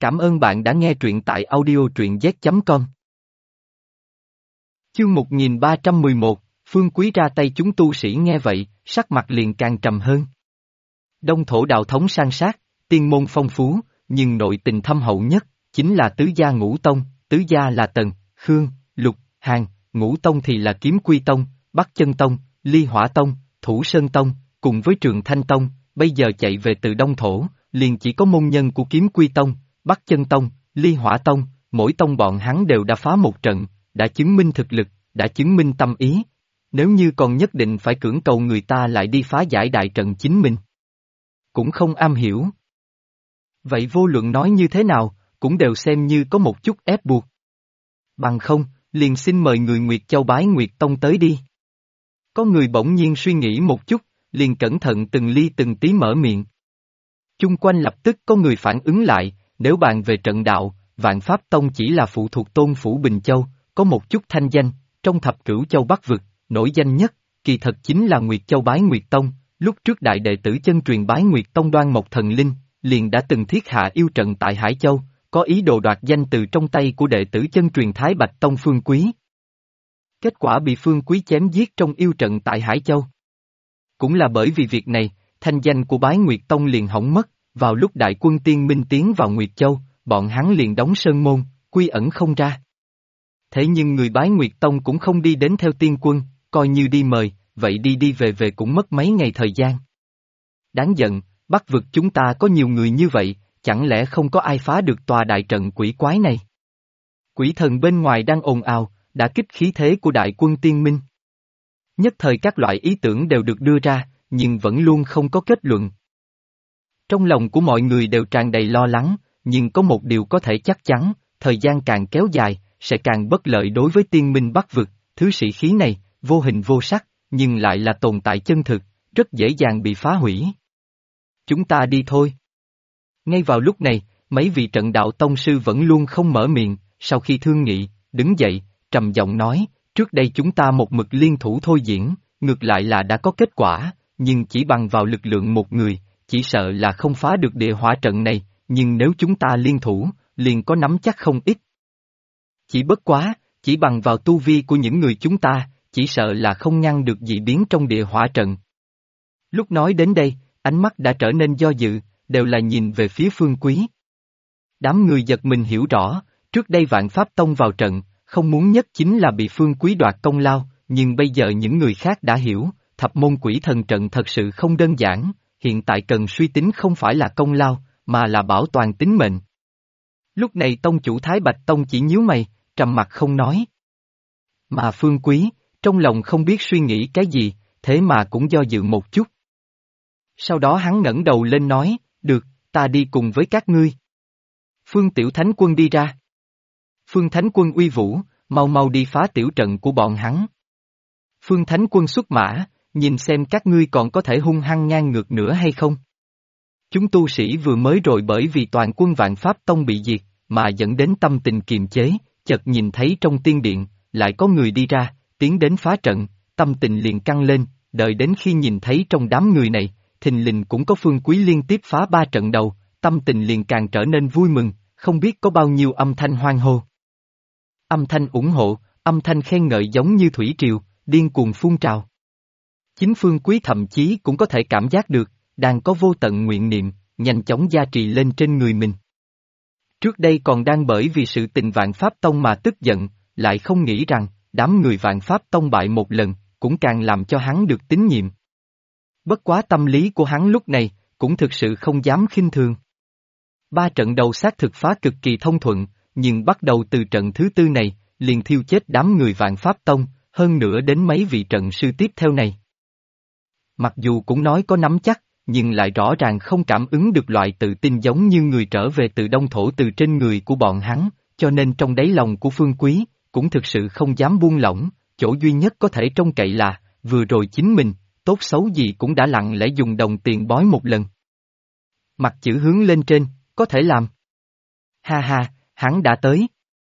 Cảm ơn bạn đã nghe truyện tại audio truyện z.com. Chương 1311, Phương Quý ra tay. Chúng tu sĩ nghe vậy, sắc mặt liền càng trầm hơn. Đông thổ đạo thống san sát, tiên môn phong phú, nhưng nội tình thâm hậu nhất, chính là tứ gia ngũ tông. Tứ gia là Tần, Khương, Lục, Hàn, ngũ tông thì là Kiếm Quy Tông, Bắc Chân Tông, Ly Hỏa Tông, Thủ Sơn Tông, cùng với Trường Thanh Tông. Bây giờ chạy về từ Đông thổ, liền chỉ có môn nhân của Kiếm Quy Tông, Bắc Chân Tông, Ly Hỏa Tông, mỗi tông bọn hắn đều đã phá một trận, đã chứng minh thực lực, đã chứng minh tâm ý. Nếu như còn nhất định phải cưỡng cầu người ta lại đi phá giải đại trận chính mình, cũng không am hiểu. Vậy vô luận nói như thế nào, cũng đều xem như có một chút ép buộc. Bằng không, liền xin mời người Nguyệt Châu bái Nguyệt Tông tới đi. Có người bỗng nhiên suy nghĩ một chút, liền cẩn thận từng ly từng tí mở miệng. Chung quanh lập tức có người phản ứng lại, nếu bàn về trận đạo, Vạn Pháp Tông chỉ là phụ thuộc Tôn Phủ Bình Châu, có một chút thanh danh, trong thập cửu châu Bắc vực, nổi danh nhất, kỳ thật chính là Nguyệt Châu bái Nguyệt Tông. Lúc trước đại đệ tử chân truyền bái Nguyệt Tông Đoan Mộc Thần Linh, liền đã từng thiết hạ yêu trận tại Hải Châu, có ý đồ đoạt danh từ trong tay của đệ tử chân truyền Thái Bạch Tông Phương Quý. Kết quả bị Phương Quý chém giết trong yêu trận tại Hải Châu. Cũng là bởi vì việc này, thanh danh của bái Nguyệt Tông liền hỏng mất, vào lúc đại quân tiên minh tiến vào Nguyệt Châu, bọn hắn liền đóng sơn môn, quy ẩn không ra. Thế nhưng người bái Nguyệt Tông cũng không đi đến theo tiên quân, coi như đi mời, vậy đi đi về về cũng mất mấy ngày thời gian. Đáng giận, Bắc vực chúng ta có nhiều người như vậy, chẳng lẽ không có ai phá được tòa đại trận quỷ quái này? Quỷ thần bên ngoài đang ồn ào, đã kích khí thế của đại quân tiên minh. Nhất thời các loại ý tưởng đều được đưa ra, nhưng vẫn luôn không có kết luận. Trong lòng của mọi người đều tràn đầy lo lắng, nhưng có một điều có thể chắc chắn, thời gian càng kéo dài, sẽ càng bất lợi đối với tiên minh Bắc vực. Thứ sĩ khí này, vô hình vô sắc, nhưng lại là tồn tại chân thực, rất dễ dàng bị phá hủy. Chúng ta đi thôi. Ngay vào lúc này, mấy vị trận đạo tông sư vẫn luôn không mở miệng, sau khi thương nghị, đứng dậy, trầm giọng nói, trước đây chúng ta một mực liên thủ thôi diễn, ngược lại là đã có kết quả, nhưng chỉ bằng vào lực lượng một người, chỉ sợ là không phá được địa hỏa trận này, nhưng nếu chúng ta liên thủ, liền có nắm chắc không ít. Chỉ bất quá, chỉ bằng vào tu vi của những người chúng ta, chỉ sợ là không ngăn được dị biến trong địa hỏa trận. Lúc nói đến đây, ánh mắt đã trở nên do dự, đều là nhìn về phía Phương Quý. Đám người giật mình hiểu rõ, trước đây Vạn Pháp Tông vào trận, không muốn nhất chính là bị Phương Quý đoạt công lao, nhưng bây giờ những người khác đã hiểu, thập môn quỷ thần trận thật sự không đơn giản, hiện tại cần suy tính không phải là công lao, mà là bảo toàn tính mệnh. Lúc này tông chủ Thái Bạch Tông chỉ nhíu mày, trầm mặt không nói. Mà Phương Quý, trong lòng không biết suy nghĩ cái gì, thế mà cũng do dự một chút. Sau đó hắn ngẩng đầu lên nói, được, ta đi cùng với các ngươi. Phương Tiểu Thánh Quân đi ra. Phương Thánh Quân uy vũ, mau mau đi phá tiểu trận của bọn hắn. Phương Thánh Quân xuất mã, nhìn xem các ngươi còn có thể hung hăng ngang ngược nữa hay không. Chúng tu sĩ vừa mới rồi bởi vì toàn quân Vạn Pháp Tông bị diệt, mà dẫn đến tâm tình kiềm chế, chợt nhìn thấy trong tiên điện, lại có người đi ra, tiến đến phá trận, tâm tình liền căng lên, đợi đến khi nhìn thấy trong đám người này, thình lình cũng có Phương Quý liên tiếp phá 3 trận đầu, tâm tình liền càng trở nên vui mừng, không biết có bao nhiêu âm thanh hoan hô. Âm thanh ủng hộ, âm thanh khen ngợi giống như thủy triều, điên cuồng phun trào. Chính Phương Quý thậm chí cũng có thể cảm giác được, đang có vô tận nguyện niệm, nhanh chóng gia trì lên trên người mình. Trước đây còn đang bởi vì sự tình Vạn Pháp Tông mà tức giận, lại không nghĩ rằng, đám người Vạn Pháp Tông bại một lần, cũng càng làm cho hắn được tín nhiệm. Bất quá tâm lý của hắn lúc này, cũng thực sự không dám khinh thường. 3 trận đầu xác thực phá cực kỳ thông thuận, nhưng bắt đầu từ trận thứ 4 này, liền thiêu chết đám người Vạn Pháp Tông, hơn nữa đến mấy vị trận sư tiếp theo này. Mặc dù cũng nói có nắm chắc, nhưng lại rõ ràng không cảm ứng được loại tự tin giống như người trở về từ Đông thổ từ trên người của bọn hắn, cho nên trong đáy lòng của Phương Quý, cũng thực sự không dám buông lỏng, chỗ duy nhất có thể trông cậy là, vừa rồi chính mình, tốt xấu gì cũng đã lặng lẽ dùng đồng tiền bói một lần. Mặt chữ hướng lên trên, có thể làm. Ha ha, hắn đã tới.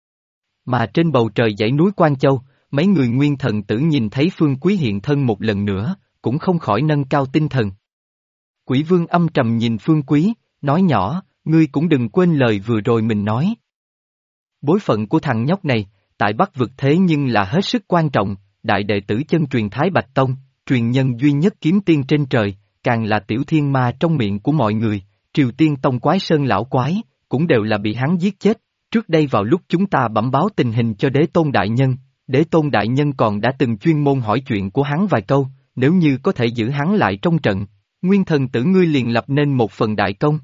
Mà trên bầu trời dãy núi Quan Châu, mấy người nguyên thần tử nhìn thấy Phương Quý hiện thân một lần nữa, cũng không khỏi nâng cao tinh thần. Quỷ Vương âm trầm nhìn Phương Quý, nói nhỏ, ngươi cũng đừng quên lời vừa rồi mình nói. Bối phận của thằng nhóc này, tại Bắc vực thế nhưng là hết sức quan trọng, đại đệ tử chân truyền Thái Bạch Tông, truyền nhân duy nhất kiếm tiên trên trời, càng là tiểu thiên ma trong miệng của mọi người, Triều Tiên Tông Quái Sơn lão quái, cũng đều là bị hắn giết chết. Trước đây vào lúc chúng ta bẩm báo tình hình cho Đế Tôn Đại Nhân, Đế Tôn Đại Nhân còn đã từng chuyên môn hỏi chuyện của hắn vài câu, nếu như có thể giữ hắn lại trong trận, Nguyên Thần Tử ngươi liền lập nên một phần đại công.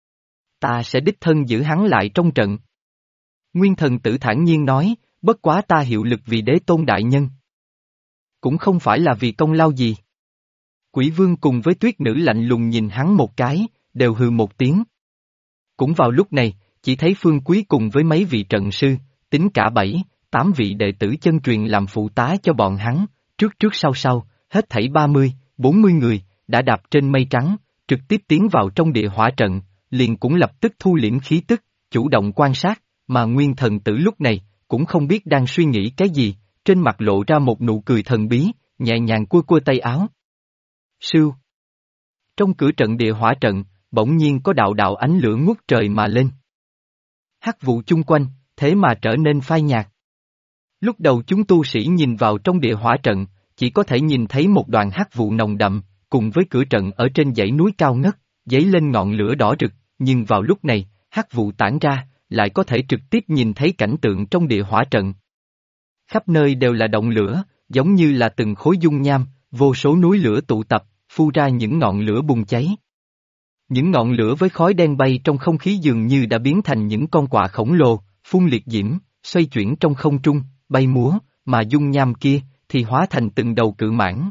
Ta sẽ đích thân giữ hắn lại trong trận. Nguyên Thần Tử thản nhiên nói, bất quá ta hiệu lực vì Đế Tôn Đại Nhân. Cũng không phải là vì công lao gì. Quỷ Vương cùng với Tuyết Nữ lạnh lùng nhìn hắn một cái, đều hừ một tiếng. Cũng vào lúc này, chỉ thấy Phương Quý cùng với mấy vị trận sư, tính cả 7, 8 vị đệ tử chân truyền làm phụ tá cho bọn hắn, trước sau, hết thảy 30, 40 người, đã đạp trên mây trắng, trực tiếp tiến vào trong địa hỏa trận, liền cũng lập tức thu liễm khí tức, chủ động quan sát, mà Nguyên Thần Tử lúc này, cũng không biết đang suy nghĩ cái gì, trên mặt lộ ra một nụ cười thần bí, nhẹ nhàng cua cua tay áo. Sưu. Trong cửa trận địa hỏa trận, bỗng nhiên có đạo đạo ánh lửa ngút trời mà lên. Hắc vụ chung quanh, thế mà trở nên phai nhạt. Lúc đầu chúng tu sĩ nhìn vào trong địa hỏa trận, chỉ có thể nhìn thấy một đoàn hắc vụ nồng đậm, cùng với cửa trận ở trên dãy núi cao ngất, dấy lên ngọn lửa đỏ rực, nhưng vào lúc này, hắc vụ tản ra, lại có thể trực tiếp nhìn thấy cảnh tượng trong địa hỏa trận. Khắp nơi đều là động lửa, giống như là từng khối dung nham, vô số núi lửa tụ tập, phu ra những ngọn lửa bùng cháy. Những ngọn lửa với khói đen bay trong không khí dường như đã biến thành những con quạ khổng lồ, phun liệt diễm, xoay chuyển trong không trung, bay múa, mà dung nham kia, thì hóa thành từng đầu cự mãng.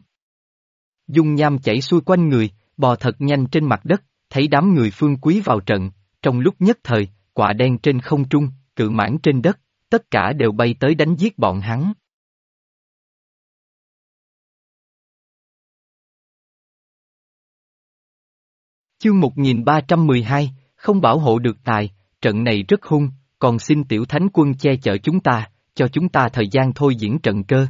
Dung nham chảy xuôi quanh người, bò thật nhanh trên mặt đất, thấy đám người Phương Quý vào trận, trong lúc nhất thời, quạ đen trên không trung, cự mãng trên đất, tất cả đều bay tới đánh giết bọn hắn. Chương 1312, không bảo hộ được tài, trận này rất hung, còn xin tiểu thánh quân che chở chúng ta, cho chúng ta thời gian thôi diễn trận cơ.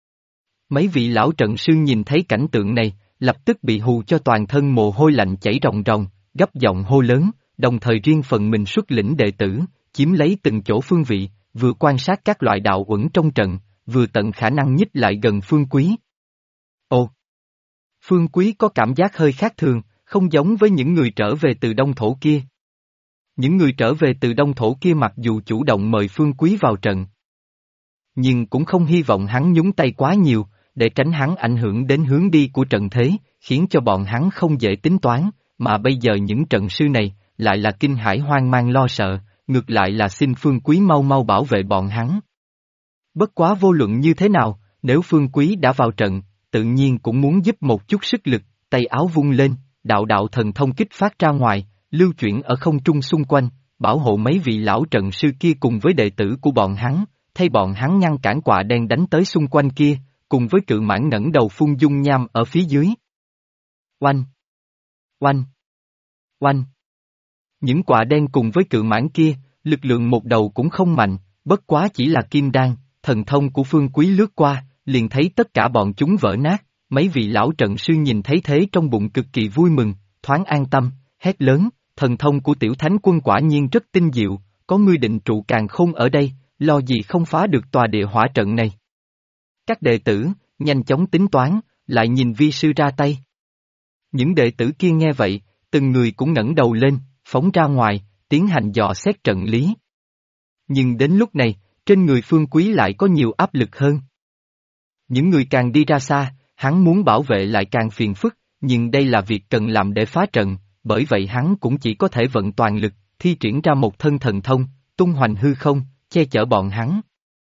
Mấy vị lão trận sư nhìn thấy cảnh tượng này, lập tức bị hù cho toàn thân mồ hôi lạnh chảy ròng ròng, gấp giọng hô lớn, đồng thời riêng phần mình xuất lĩnh đệ tử, chiếm lấy từng chỗ phương vị, vừa quan sát các loại đạo uẩn trong trận, vừa tận khả năng nhích lại gần Phương Quý. Ồ! Phương Quý có cảm giác hơi khác thường, không giống với những người trở về từ Đông Thổ kia. Những người trở về từ Đông Thổ kia mặc dù chủ động mời Phương Quý vào trận, nhưng cũng không hy vọng hắn nhúng tay quá nhiều, để tránh hắn ảnh hưởng đến hướng đi của trận thế, khiến cho bọn hắn không dễ tính toán, mà bây giờ những trận sư này, lại là kinh hãi hoang mang lo sợ, ngược lại là xin Phương Quý mau mau bảo vệ bọn hắn. Bất quá vô luận như thế nào, nếu Phương Quý đã vào trận, tự nhiên cũng muốn giúp một chút sức lực, tay áo vung lên, đạo đạo thần thông kích phát ra ngoài, lưu chuyển ở không trung xung quanh, bảo hộ mấy vị lão trận sư kia cùng với đệ tử của bọn hắn, thay bọn hắn ngăn cản quạ đen đánh tới xung quanh kia, cùng với cự mãng ngẩng đầu phun dung nham ở phía dưới. Oanh! Oanh! Oanh! Những quạ đen cùng với cự mãng kia, lực lượng một đầu cũng không mạnh, bất quá chỉ là kim đan, thần thông của Phương Quý lướt qua, liền thấy tất cả bọn chúng vỡ nát, mấy vị lão trận sư nhìn thấy thế trong bụng cực kỳ vui mừng, thoáng an tâm, hét lớn, thần thông của tiểu thánh quân quả nhiên rất tinh diệu, có ngươi định trụ càn khôn ở đây, lo gì không phá được tòa địa hỏa trận này. Các đệ tử, nhanh chóng tính toán, lại nhìn vi sư ra tay. Những đệ tử kia nghe vậy, từng người cũng ngẩng đầu lên, phóng ra ngoài, tiến hành dò xét trận lý. Nhưng đến lúc này, trên người Phương Quý lại có nhiều áp lực hơn. Những người càng đi ra xa, hắn muốn bảo vệ lại càng phiền phức, nhưng đây là việc cần làm để phá trận, bởi vậy hắn cũng chỉ có thể vận toàn lực, thi triển ra một thân thần thông, tung hoành hư không, che chở bọn hắn.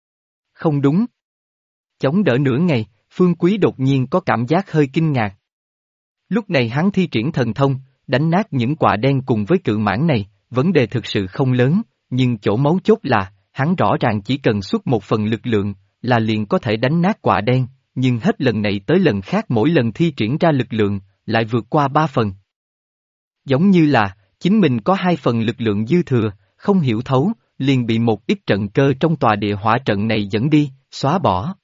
Không đúng. Chống đỡ nửa ngày, Phương Quý đột nhiên có cảm giác hơi kinh ngạc. Lúc này hắn thi triển thần thông, đánh nát những quạ đen cùng với cự mãng này, vấn đề thực sự không lớn, nhưng chỗ mấu chốt là, hắn rõ ràng chỉ cần xuất một phần lực lượng, là liền có thể đánh nát quạ đen, nhưng hết lần này tới lần khác mỗi lần thi triển ra lực lượng, lại vượt qua 3 phần. Giống như là, chính mình có 2 phần lực lượng dư thừa, không hiểu thấu, liền bị một ít trận cơ trong tòa địa hỏa trận này dẫn đi, xóa bỏ.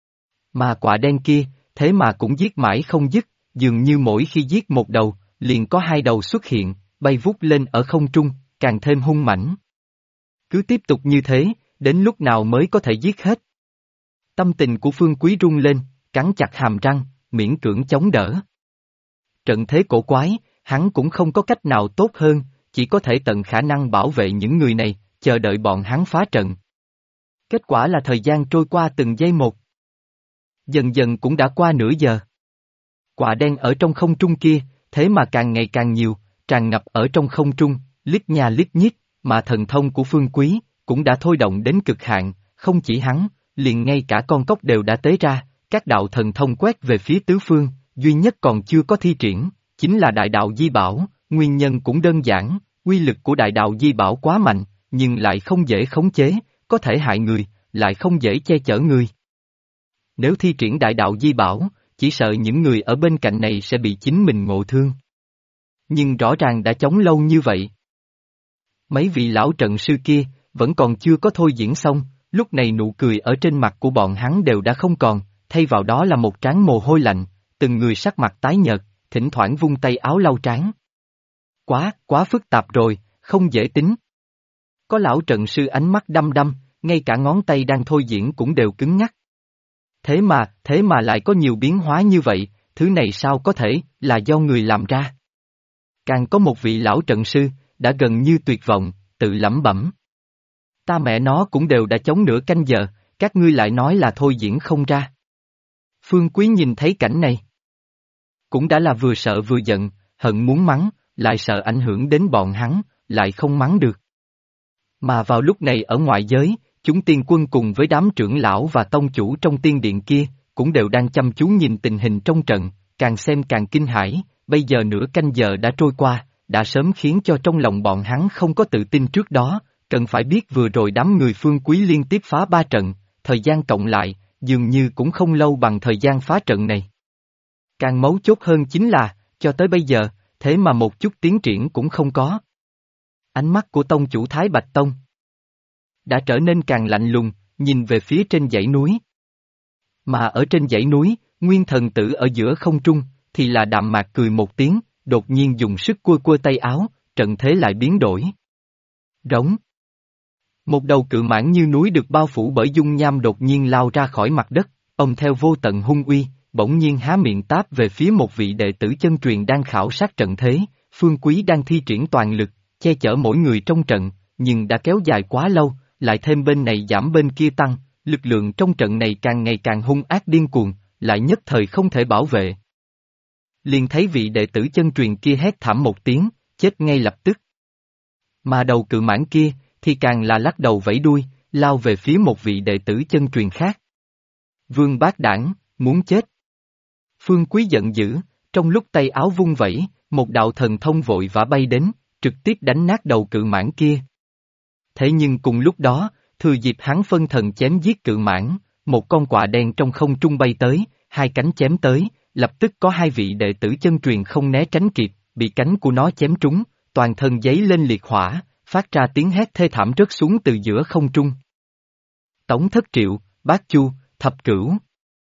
Mà quạ đen kia, thế mà cũng giết mãi không dứt, dường như mỗi khi giết một đầu, liền có 2 đầu xuất hiện, bay vút lên ở không trung, càng thêm hung mãnh. Cứ tiếp tục như thế, đến lúc nào mới có thể giết hết? Tâm tình của Phương Quý rung lên, cắn chặt hàm răng, miễn cưỡng chống đỡ. Trận thế cổ quái, hắn cũng không có cách nào tốt hơn, chỉ có thể tận khả năng bảo vệ những người này, chờ đợi bọn hắn phá trận. Kết quả là thời gian trôi qua từng giây một. Dần dần cũng đã qua nửa giờ. Quạ đen ở trong không trung kia, thế mà càng ngày càng nhiều, tràn ngập ở trong không trung, lít nha lít nhít, mà thần thông của Phương Quý cũng đã thôi động đến cực hạn, không chỉ hắn, liền ngay cả con cóc đều đã tế ra, các đạo thần thông quét về phía tứ phương, duy nhất còn chưa có thi triển, chính là đại đạo Di Bảo, nguyên nhân cũng đơn giản, uy lực của đại đạo Di Bảo quá mạnh, nhưng lại không dễ khống chế, có thể hại người, lại không dễ che chở người. Nếu thi triển đại đạo Di Bảo, chỉ sợ những người ở bên cạnh này sẽ bị chính mình ngộ thương. Nhưng rõ ràng đã chống lâu như vậy. Mấy vị lão trận sư kia, vẫn còn chưa có thôi diễn xong, lúc này nụ cười ở trên mặt của bọn hắn đều đã không còn, thay vào đó là một trán mồ hôi lạnh, từng người sắc mặt tái nhợt, thỉnh thoảng vung tay áo lau trán. Quá phức tạp rồi, không dễ tính. Có lão trận sư ánh mắt đăm đăm, ngay cả ngón tay đang thôi diễn cũng đều cứng ngắc. Thế mà lại có nhiều biến hóa như vậy, thứ này sao có thể, là do người làm ra. Càng có một vị lão trận sư, đã gần như tuyệt vọng, tự lẩm bẩm. Ta mẹ nó cũng đều đã chống nửa canh giờ, các ngươi lại nói là thôi diễn không ra. Phương Quý nhìn thấy cảnh này. Cũng đã là vừa sợ vừa giận, hận muốn mắng, lại sợ ảnh hưởng đến bọn hắn, lại không mắng được. Mà vào lúc này ở ngoại giới, chúng tiên quân cùng với đám trưởng lão và tông chủ trong tiên điện kia, cũng đều đang chăm chú nhìn tình hình trong trận, càng xem càng kinh hãi, bây giờ nửa canh giờ đã trôi qua, đã sớm khiến cho trong lòng bọn hắn không có tự tin trước đó, cần phải biết vừa rồi đám người Phương Quý liên tiếp phá 3 trận, thời gian cộng lại, dường như cũng không lâu bằng thời gian phá trận này. Càng mấu chốt hơn chính là, cho tới bây giờ, thế mà một chút tiến triển cũng không có. Ánh mắt của tông chủ Thái Bạch Tông đã trở nên càng lạnh lùng, nhìn về phía trên dãy núi. Mà ở trên dãy núi, Nguyên Thần Tử ở giữa không trung, thì là đạm mạc cười một tiếng, đột nhiên dùng sức cua cua tay áo, trận thế lại biến đổi. Rống. Một đầu cự mãng như núi được bao phủ bởi dung nham đột nhiên lao ra khỏi mặt đất, ông theo vô tận hung uy, bỗng nhiên há miệng táp về phía một vị đệ tử chân truyền đang khảo sát trận thế, Phương Quý đang thi triển toàn lực, che chở mỗi người trong trận, nhưng đã kéo dài quá lâu, lại thêm bên này giảm bên kia tăng, lực lượng trong trận này càng ngày càng hung ác điên cuồng, lại nhất thời không thể bảo vệ. Liền thấy vị đệ tử chân truyền kia hét thảm một tiếng, chết ngay lập tức. Mà đầu cự mãng kia, thì càng là lắc đầu vẫy đuôi, lao về phía một vị đệ tử chân truyền khác. Vương Bát Đản, muốn chết. Phương Quý giận dữ, trong lúc tay áo vung vẩy, một đạo thần thông vội vã bay đến, trực tiếp đánh nát đầu cự mãng kia. Thế nhưng cùng lúc đó, thừa dịp hắn phân thần chém giết cự mãng, một con quạ đen trong không trung bay tới, hai cánh chém tới, lập tức có hai vị đệ tử chân truyền không né tránh kịp, bị cánh của nó chém trúng, toàn thân giấy lên liệt hỏa, phát ra tiếng hét thê thảm rớt xuống từ giữa không trung. Tống Thất Triệu, Bát Chu, Thập Cửu.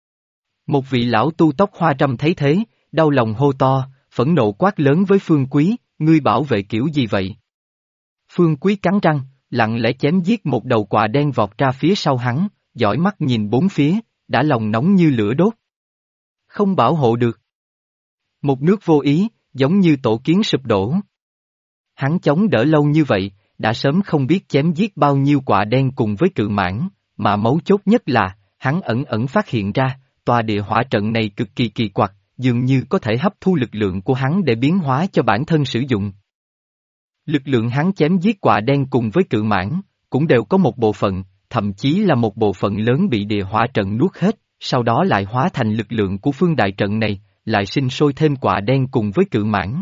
Một vị lão tu tóc hoa râm thấy thế, đau lòng hô to, phẫn nộ quát lớn với Phương Quý, ngươi bảo vệ kiểu gì vậy? Phương Quý cắn răng, lặng lẽ chém giết một đầu quạ đen vọt ra phía sau hắn, dõi mắt nhìn bốn phía, đã lòng nóng như lửa đốt. Không bảo hộ được. Một nước vô ý, giống như tổ kiến sụp đổ. Hắn chống đỡ lâu như vậy, đã sớm không biết chém giết bao nhiêu quạ đen cùng với cự mãng, mà mấu chốt nhất là, hắn ẩn ẩn phát hiện ra, tòa địa hỏa trận này cực kỳ kỳ quặc, dường như có thể hấp thu lực lượng của hắn để biến hóa cho bản thân sử dụng. Lực lượng hắn chém giết quạ đen cùng với cự mãng, cũng đều có một bộ phận, thậm chí là một bộ phận lớn bị địa hỏa trận nuốt hết, sau đó lại hóa thành lực lượng của phương đại trận này, lại sinh sôi thêm quạ đen cùng với cự mãng.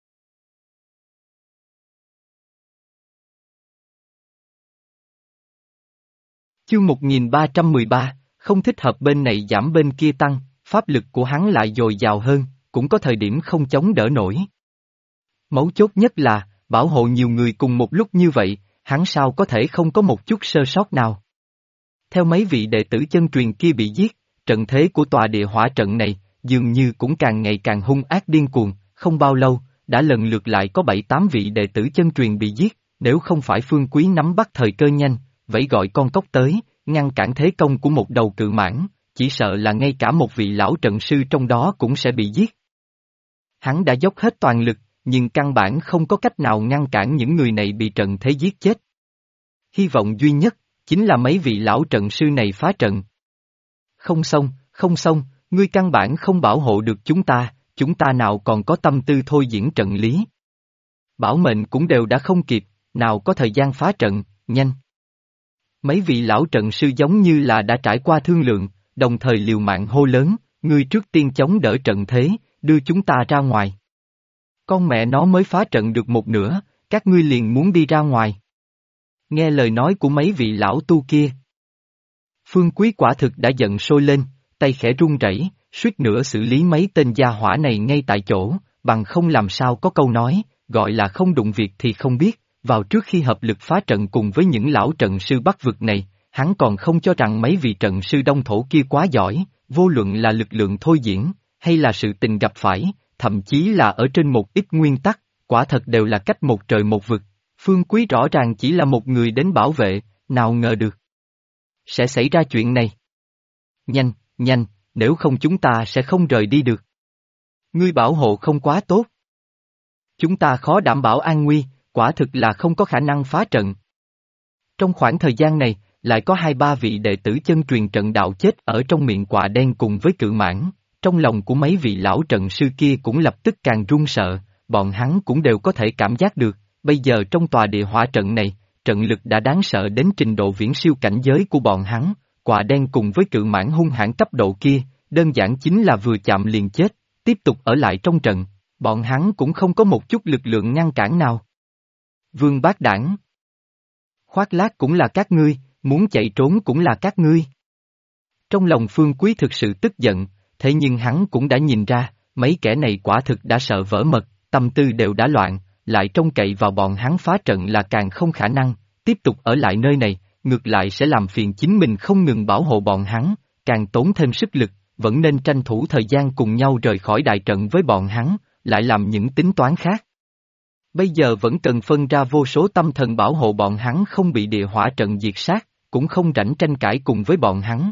Chương 1313, không thích hợp bên này giảm bên kia tăng, pháp lực của hắn lại dồi dào hơn, cũng có thời điểm không chống đỡ nổi. Mấu chốt nhất là, bảo hộ nhiều người cùng một lúc như vậy, hắn sao có thể không có một chút sơ sót nào. Theo mấy vị đệ tử chân truyền kia bị giết, trận thế của tòa địa hỏa trận này, dường như cũng càng ngày càng hung ác điên cuồng, không bao lâu, đã lần lượt lại có 7-8 vị đệ tử chân truyền bị giết, nếu không phải Phương Quý nắm bắt thời cơ nhanh, vẫy gọi con cóc tới, ngăn cản thế công của một đầu cự mãng, chỉ sợ là ngay cả một vị lão trận sư trong đó cũng sẽ bị giết. Hắn đã dốc hết toàn lực, nhưng căn bản không có cách nào ngăn cản những người này bị trận thế giết chết. Hy vọng duy nhất, chính là mấy vị lão trận sư này phá trận. Không xong, ngươi căn bản không bảo hộ được chúng ta nào còn có tâm tư thôi diễn trận lý. Bảo mệnh cũng đều đã không kịp, nào có thời gian phá trận, nhanh. Mấy vị lão trận sư giống như là đã trải qua thương lượng, đồng thời liều mạng hô lớn, ngươi trước tiên chống đỡ trận thế, đưa chúng ta ra ngoài. Con mẹ nó mới phá trận được một nửa, các ngươi liền muốn đi ra ngoài. Nghe lời nói của mấy vị lão tu kia. Phương Quý quả thực đã giận sôi lên, tay khẽ run rẩy, suýt nữa xử lý mấy tên gia hỏa này ngay tại chỗ, bằng không làm sao có câu nói, gọi là không đụng việc thì không biết, vào trước khi hợp lực phá trận cùng với những lão trận sư bắc vực này, hắn còn không cho rằng mấy vị trận sư đông thổ kia quá giỏi, vô luận là lực lượng thôi diễn, hay là sự tình gặp phải, thậm chí là ở trên một ít nguyên tắc, quả thật đều là cách một trời một vực. Phương Quý rõ ràng chỉ là một người đến bảo vệ, nào ngờ được. Sẽ xảy ra chuyện này. Nhanh, nếu không chúng ta sẽ không rời đi được. Ngươi bảo hộ không quá tốt. Chúng ta khó đảm bảo an nguy, quả thực là không có khả năng phá trận. Trong khoảng thời gian này, lại có 2-3 vị đệ tử chân truyền trận đạo chết ở trong miệng quạ đen cùng với cự mãng, trong lòng của mấy vị lão trận sư kia cũng lập tức càng run sợ, bọn hắn cũng đều có thể cảm giác được, bây giờ trong tòa địa hỏa trận này, trận lực đã đáng sợ đến trình độ viễn siêu cảnh giới của bọn hắn, quạ đen cùng với cự mãng hung hãn cấp độ kia, đơn giản chính là vừa chạm liền chết, tiếp tục ở lại trong trận, bọn hắn cũng không có một chút lực lượng ngăn cản nào. Vương Bát Đản. Khoác lác cũng là các ngươi, muốn chạy trốn cũng là các ngươi. Trong lòng Phương Quý thực sự tức giận, thế nhưng hắn cũng đã nhìn ra, mấy kẻ này quả thực đã sợ vỡ mật, tâm tư đều đã loạn, lại trông cậy vào bọn hắn phá trận là càng không khả năng, tiếp tục ở lại nơi này, ngược lại sẽ làm phiền chính mình không ngừng bảo hộ bọn hắn, càng tốn thêm sức lực, vẫn nên tranh thủ thời gian cùng nhau rời khỏi đại trận với bọn hắn, lại làm những tính toán khác. Bây giờ vẫn cần phân ra vô số tâm thần bảo hộ bọn hắn không bị địa hỏa trận diệt sát, cũng không rảnh tranh cãi cùng với bọn hắn.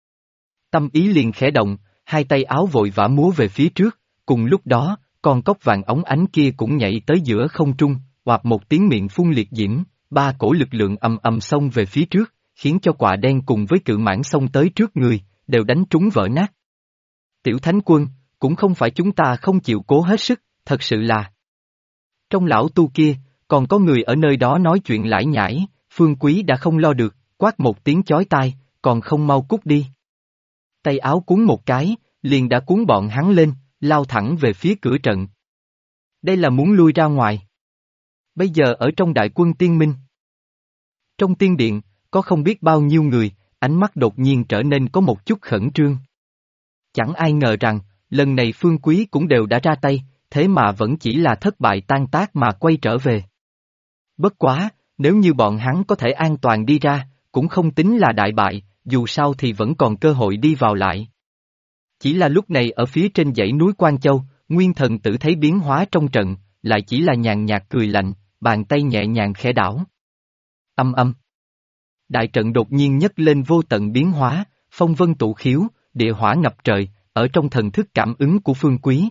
Tâm ý liền khẽ động, hai tay áo vội vã múa về phía trước, cùng lúc đó, con cóc vàng óng ánh kia cũng nhảy tới giữa không trung, hoặc một tiếng miệng phun liệt diễm, ba cổ lực lượng ầm xông về phía trước, khiến cho quạ đen cùng với cự mãng xông tới trước người, đều đánh trúng vỡ nát. Tiểu Thánh Quân, cũng không phải chúng ta không chịu cố hết sức, thật sự là. Trong lão tu kia, còn có người ở nơi đó nói chuyện lải nhải, Phương Quý đã không lo được, quát một tiếng chói tai, còn không mau cút đi. Tay áo cuốn một cái, liền đã cuốn bọn hắn lên, lao thẳng về phía cửa trận. Đây là muốn lui ra ngoài. Bây giờ ở trong đại quân tiên minh. Trong tiên điện, có không biết bao nhiêu người, ánh mắt đột nhiên trở nên có một chút khẩn trương. Chẳng ai ngờ rằng, lần này Phương Quý cũng đều đã ra tay, thế mà vẫn chỉ là thất bại tan tác mà quay trở về. Bất quá, nếu như bọn hắn có thể an toàn đi ra, cũng không tính là đại bại, dù sao thì vẫn còn cơ hội đi vào lại. Chỉ là lúc này ở phía trên dãy núi Quan Châu, Nguyên Thần Tử thấy biến hóa trong trận, lại chỉ là nhàn nhạt cười lạnh, bàn tay nhẹ nhàng khẽ đảo. Âm. Đại trận đột nhiên nhấc lên vô tận biến hóa, phong vân tụ khiếu, địa hỏa ngập trời, ở trong thần thức cảm ứng của Phương Quý.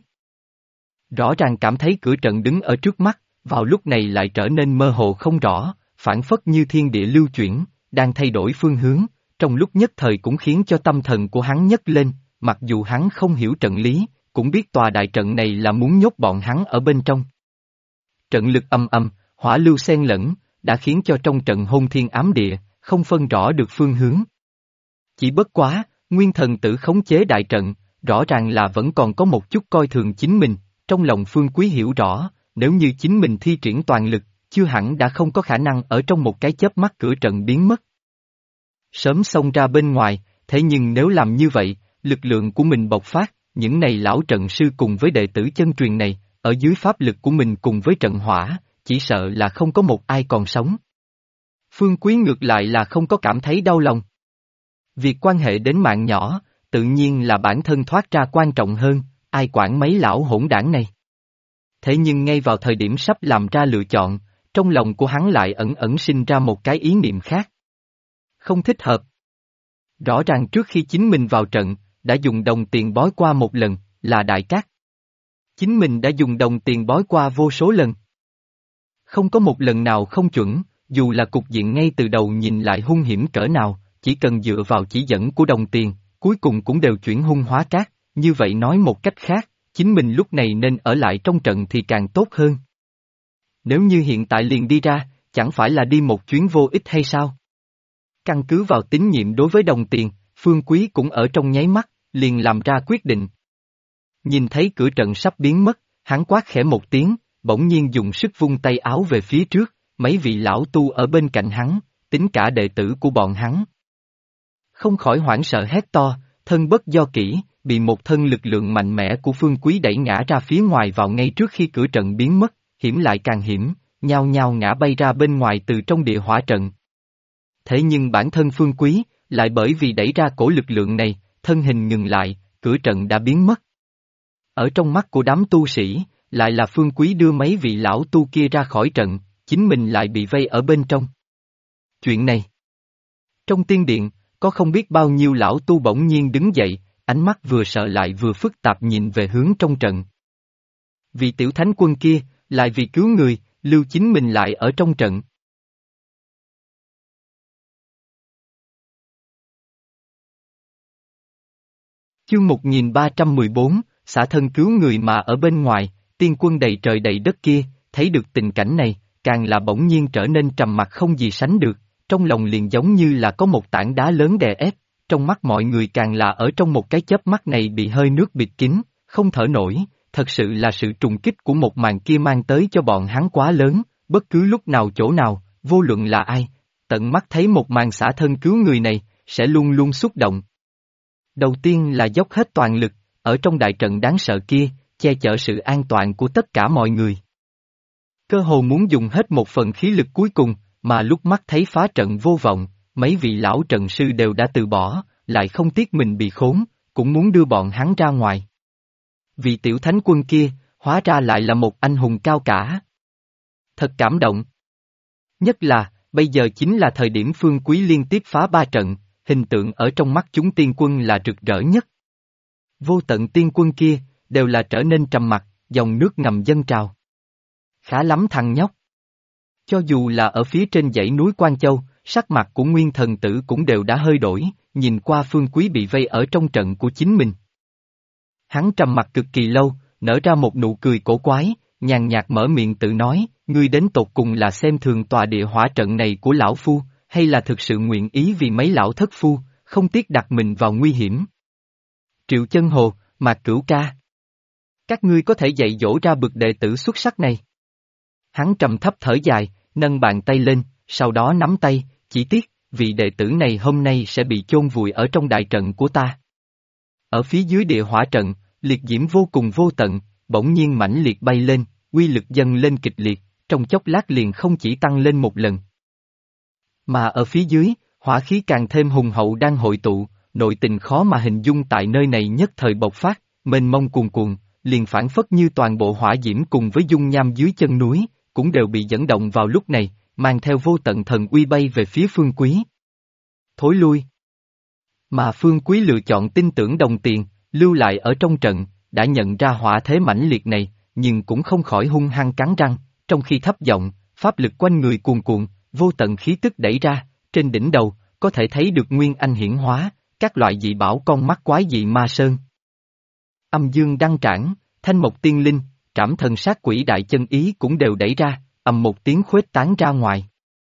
Rõ ràng cảm thấy cửa trận đứng ở trước mắt, vào lúc này lại trở nên mơ hồ không rõ, phản phất như thiên địa lưu chuyển, đang thay đổi phương hướng, trong lúc nhất thời cũng khiến cho tâm thần của hắn nhấc lên, mặc dù hắn không hiểu trận lý, cũng biết tòa đại trận này là muốn nhốt bọn hắn ở bên trong. Trận lực âm, hỏa lưu xen lẫn, đã khiến cho trong trận hôn thiên ám địa, không phân rõ được phương hướng. Chỉ bất quá, Nguyên Thần Tử khống chế đại trận, rõ ràng là vẫn còn có một chút coi thường chính mình, trong lòng Phương Quý hiểu rõ, nếu như chính mình thi triển toàn lực, chưa hẳn đã không có khả năng ở trong một cái chớp mắt cửa trận biến mất. Sớm xông ra bên ngoài, thế nhưng nếu làm như vậy, lực lượng của mình bộc phát, những này lão trận sư cùng với đệ tử chân truyền này, ở dưới pháp lực của mình cùng với trận hỏa, chỉ sợ là không có một ai còn sống. Phương Quý ngược lại là không có cảm thấy đau lòng. Việc quan hệ đến mạng nhỏ, tự nhiên là bản thân thoát ra quan trọng hơn, ai quản mấy lão hỗn đảng này. Thế nhưng ngay vào thời điểm sắp làm ra lựa chọn, trong trong lòng của hắn lại ẩn ẩn sinh ra một cái ý niệm khác. Không thích hợp. Rõ ràng trước khi chính mình vào trận, đã dùng đồng tiền bói qua một lần, là Đại Cát. Chính mình đã dùng đồng tiền bói qua vô số lần. Không có một lần nào không chuẩn, dù là cục diện ngay từ đầu nhìn lại hung hiểm cỡ nào, chỉ cần dựa vào chỉ dẫn của đồng tiền, cuối cùng cũng đều chuyển hung hóa cát, như vậy nói một cách khác, chính mình lúc này nên ở lại trong trận thì càng tốt hơn. Nếu như hiện tại liền đi ra, chẳng phải là đi một chuyến vô ích hay sao? Căn cứ vào tín nhiệm đối với đồng tiền, Phương Quý cũng ở trong nháy mắt, liền làm ra quyết định. Nhìn thấy cửa trận sắp biến mất, hắn quát khẽ một tiếng, bỗng nhiên dùng sức vung tay áo về phía trước, mấy vị lão tu ở bên cạnh hắn, tính cả đệ tử của bọn hắn. Không khỏi hoảng sợ hét to, thân bất do kỹ, bị một thân lực lượng mạnh mẽ của Phương Quý đẩy ngã ra phía ngoài vào ngay trước khi cửa trận biến mất, hiểm lại càng hiểm, nhao nhao ngã bay ra bên ngoài từ trong địa hỏa trận. Thế nhưng bản thân Phương Quý, lại bởi vì đẩy ra cổ lực lượng này, thân hình ngừng lại, cửa trận đã biến mất. Ở trong mắt của đám tu sĩ, lại là Phương Quý đưa mấy vị lão tu kia ra khỏi trận, chính mình lại bị vây ở bên trong. Chuyện này. Trong tiên điện, có không biết bao nhiêu lão tu bỗng nhiên đứng dậy, ánh mắt vừa sợ lại vừa phức tạp nhìn về hướng trong trận. Vì tiểu thánh quân kia, lại vì cứu người, lưu chính mình lại ở trong trận. Chương 1314, xả thân cứu người mà ở bên ngoài, tiên quân đầy trời đầy đất kia, thấy được tình cảnh này, càng là bỗng nhiên trở nên trầm mặc không gì sánh được, trong lòng liền giống như là có một tảng đá lớn đè ép, trong mắt mọi người càng là ở trong một cái chớp mắt này bị hơi nước bịt kín, không thở nổi, thật sự là sự trùng kích của một màn kia mang tới cho bọn hắn quá lớn, bất cứ lúc nào chỗ nào, vô luận là ai, tận mắt thấy một màn xả thân cứu người này, sẽ luôn luôn xúc động. Đầu tiên là dốc hết toàn lực, ở trong đại trận đáng sợ kia, che chở sự an toàn của tất cả mọi người. Cơ hồ muốn dùng hết một phần khí lực cuối cùng, mà lúc mắt thấy phá trận vô vọng, mấy vị lão trận sư đều đã từ bỏ, lại không tiếc mình bị khốn, cũng muốn đưa bọn hắn ra ngoài. Vị tiểu thánh quân kia, hóa ra lại là một anh hùng cao cả. Thật cảm động. Nhất là, bây giờ chính là thời điểm Phương Quý liên tiếp phá 3 trận, hình tượng ở trong mắt chúng tiên quân là rực rỡ nhất. Vô tận tiên quân kia, đều là trở nên trầm mặc, dòng nước ngầm dâng trào. Khá lắm thằng nhóc. Cho dù là ở phía trên dãy núi Quan Châu, sắc mặt của Nguyên Thần Tử cũng đều đã hơi đổi, nhìn qua Phương Quý bị vây ở trong trận của chính mình. Hắn trầm mặt cực kỳ lâu, nở ra một nụ cười cổ quái, nhàn nhạt mở miệng tự nói, ngươi đến tột cùng là xem thường tòa địa hỏa trận này của lão phu, hay là thực sự nguyện ý vì mấy lão thất phu, không tiếc đặt mình vào nguy hiểm. Triệu Chân Hồ, Mạc Cửu Ca. Các ngươi có thể dạy dỗ ra bậc đệ tử xuất sắc này. Hắn trầm thấp thở dài, nâng bàn tay lên, sau đó nắm tay, chỉ tiếc, vị đệ tử này hôm nay sẽ bị chôn vùi ở trong đại trận của ta. Ở phía dưới địa hỏa trận, liệt diễm vô cùng vô tận, bỗng nhiên mãnh liệt bay lên, uy lực dâng lên kịch liệt, trong chốc lát liền không chỉ tăng lên một lần. Mà ở phía dưới, hỏa khí càng thêm hùng hậu đang hội tụ, nội tình khó mà hình dung tại nơi này nhất thời bộc phát, mênh mông cuồn cuộn, liền phản phất như toàn bộ hỏa diễm cùng với dung nham dưới chân núi, cũng đều bị dẫn động vào lúc này, mang theo vô tận thần uy bay về phía Phương Quý. Thối lui. Mà Phương Quý lựa chọn tin tưởng đồng tiền, lưu lại ở trong trận, đã nhận ra hỏa thế mãnh liệt này, nhưng cũng không khỏi hung hăng cắn răng, trong khi thấp giọng, pháp lực quanh người cuồn cuộn, vô tận khí tức đẩy ra, trên đỉnh đầu, có thể thấy được nguyên anh hiển hóa, các loại dị bảo con mắt quái dị ma sơn. Âm dương đăng trảng, thanh mộc tiên linh, trảm thần sát quỷ đại chân ý cũng đều đẩy ra, ầm một tiếng khuếch tán ra ngoài.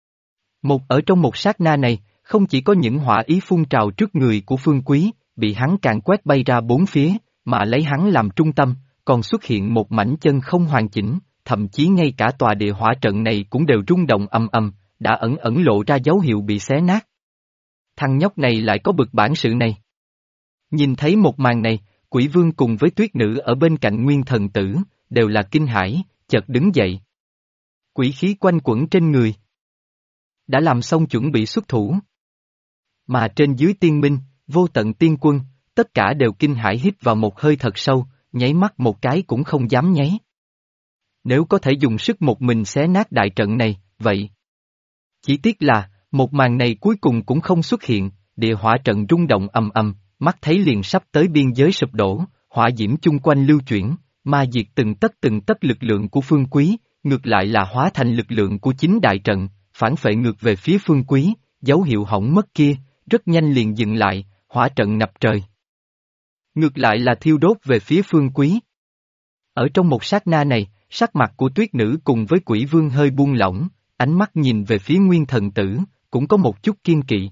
Ở trong một sát na này, không chỉ có những hỏa ý phun trào trước người của Phương Quý, bị hắn càn quét bay ra bốn phía, mà lấy hắn làm trung tâm, còn xuất hiện một mảnh chân không hoàn chỉnh, thậm chí ngay cả tòa địa hỏa trận này cũng đều rung động ầm ầm, đã ẩn ẩn lộ ra dấu hiệu bị xé nát. Thằng nhóc này lại có bực bản sự này. Nhìn thấy một màn này, Quỷ Vương cùng với Tuyết Nữ ở bên cạnh Nguyên Thần Tử, đều là kinh hãi, chợt đứng dậy. Quỷ khí quanh quẩn trên người. Đã làm xong chuẩn bị xuất thủ. Mà trên dưới tiên minh, vô tận tiên quân, tất cả đều kinh hãi hít vào một hơi thật sâu, nháy mắt một cái cũng không dám nháy. nếu có thể dùng sức một mình xé nát đại trận này, vậy. Chỉ tiếc là, một màn này cuối cùng cũng không xuất hiện, địa hỏa trận rung động ầm ầm, mắt thấy liền sắp tới biên giới sụp đổ, hỏa diễm chung quanh lưu chuyển, ma diệt từng tấc lực lượng của Phương Quý, ngược lại là hóa thành lực lượng của chính đại trận, phản phệ ngược về phía Phương Quý, dấu hiệu hỏng mất kia, rất nhanh liền dừng lại, hỏa trận ngập trời. Ngược lại là thiêu đốt về phía Phương Quý. Ở trong một sát na này, sắc mặt của tuyết nữ cùng với quỷ vương hơi buông lỏng, ánh mắt nhìn về phía nguyên thần tử, cũng có một chút kiên kỵ.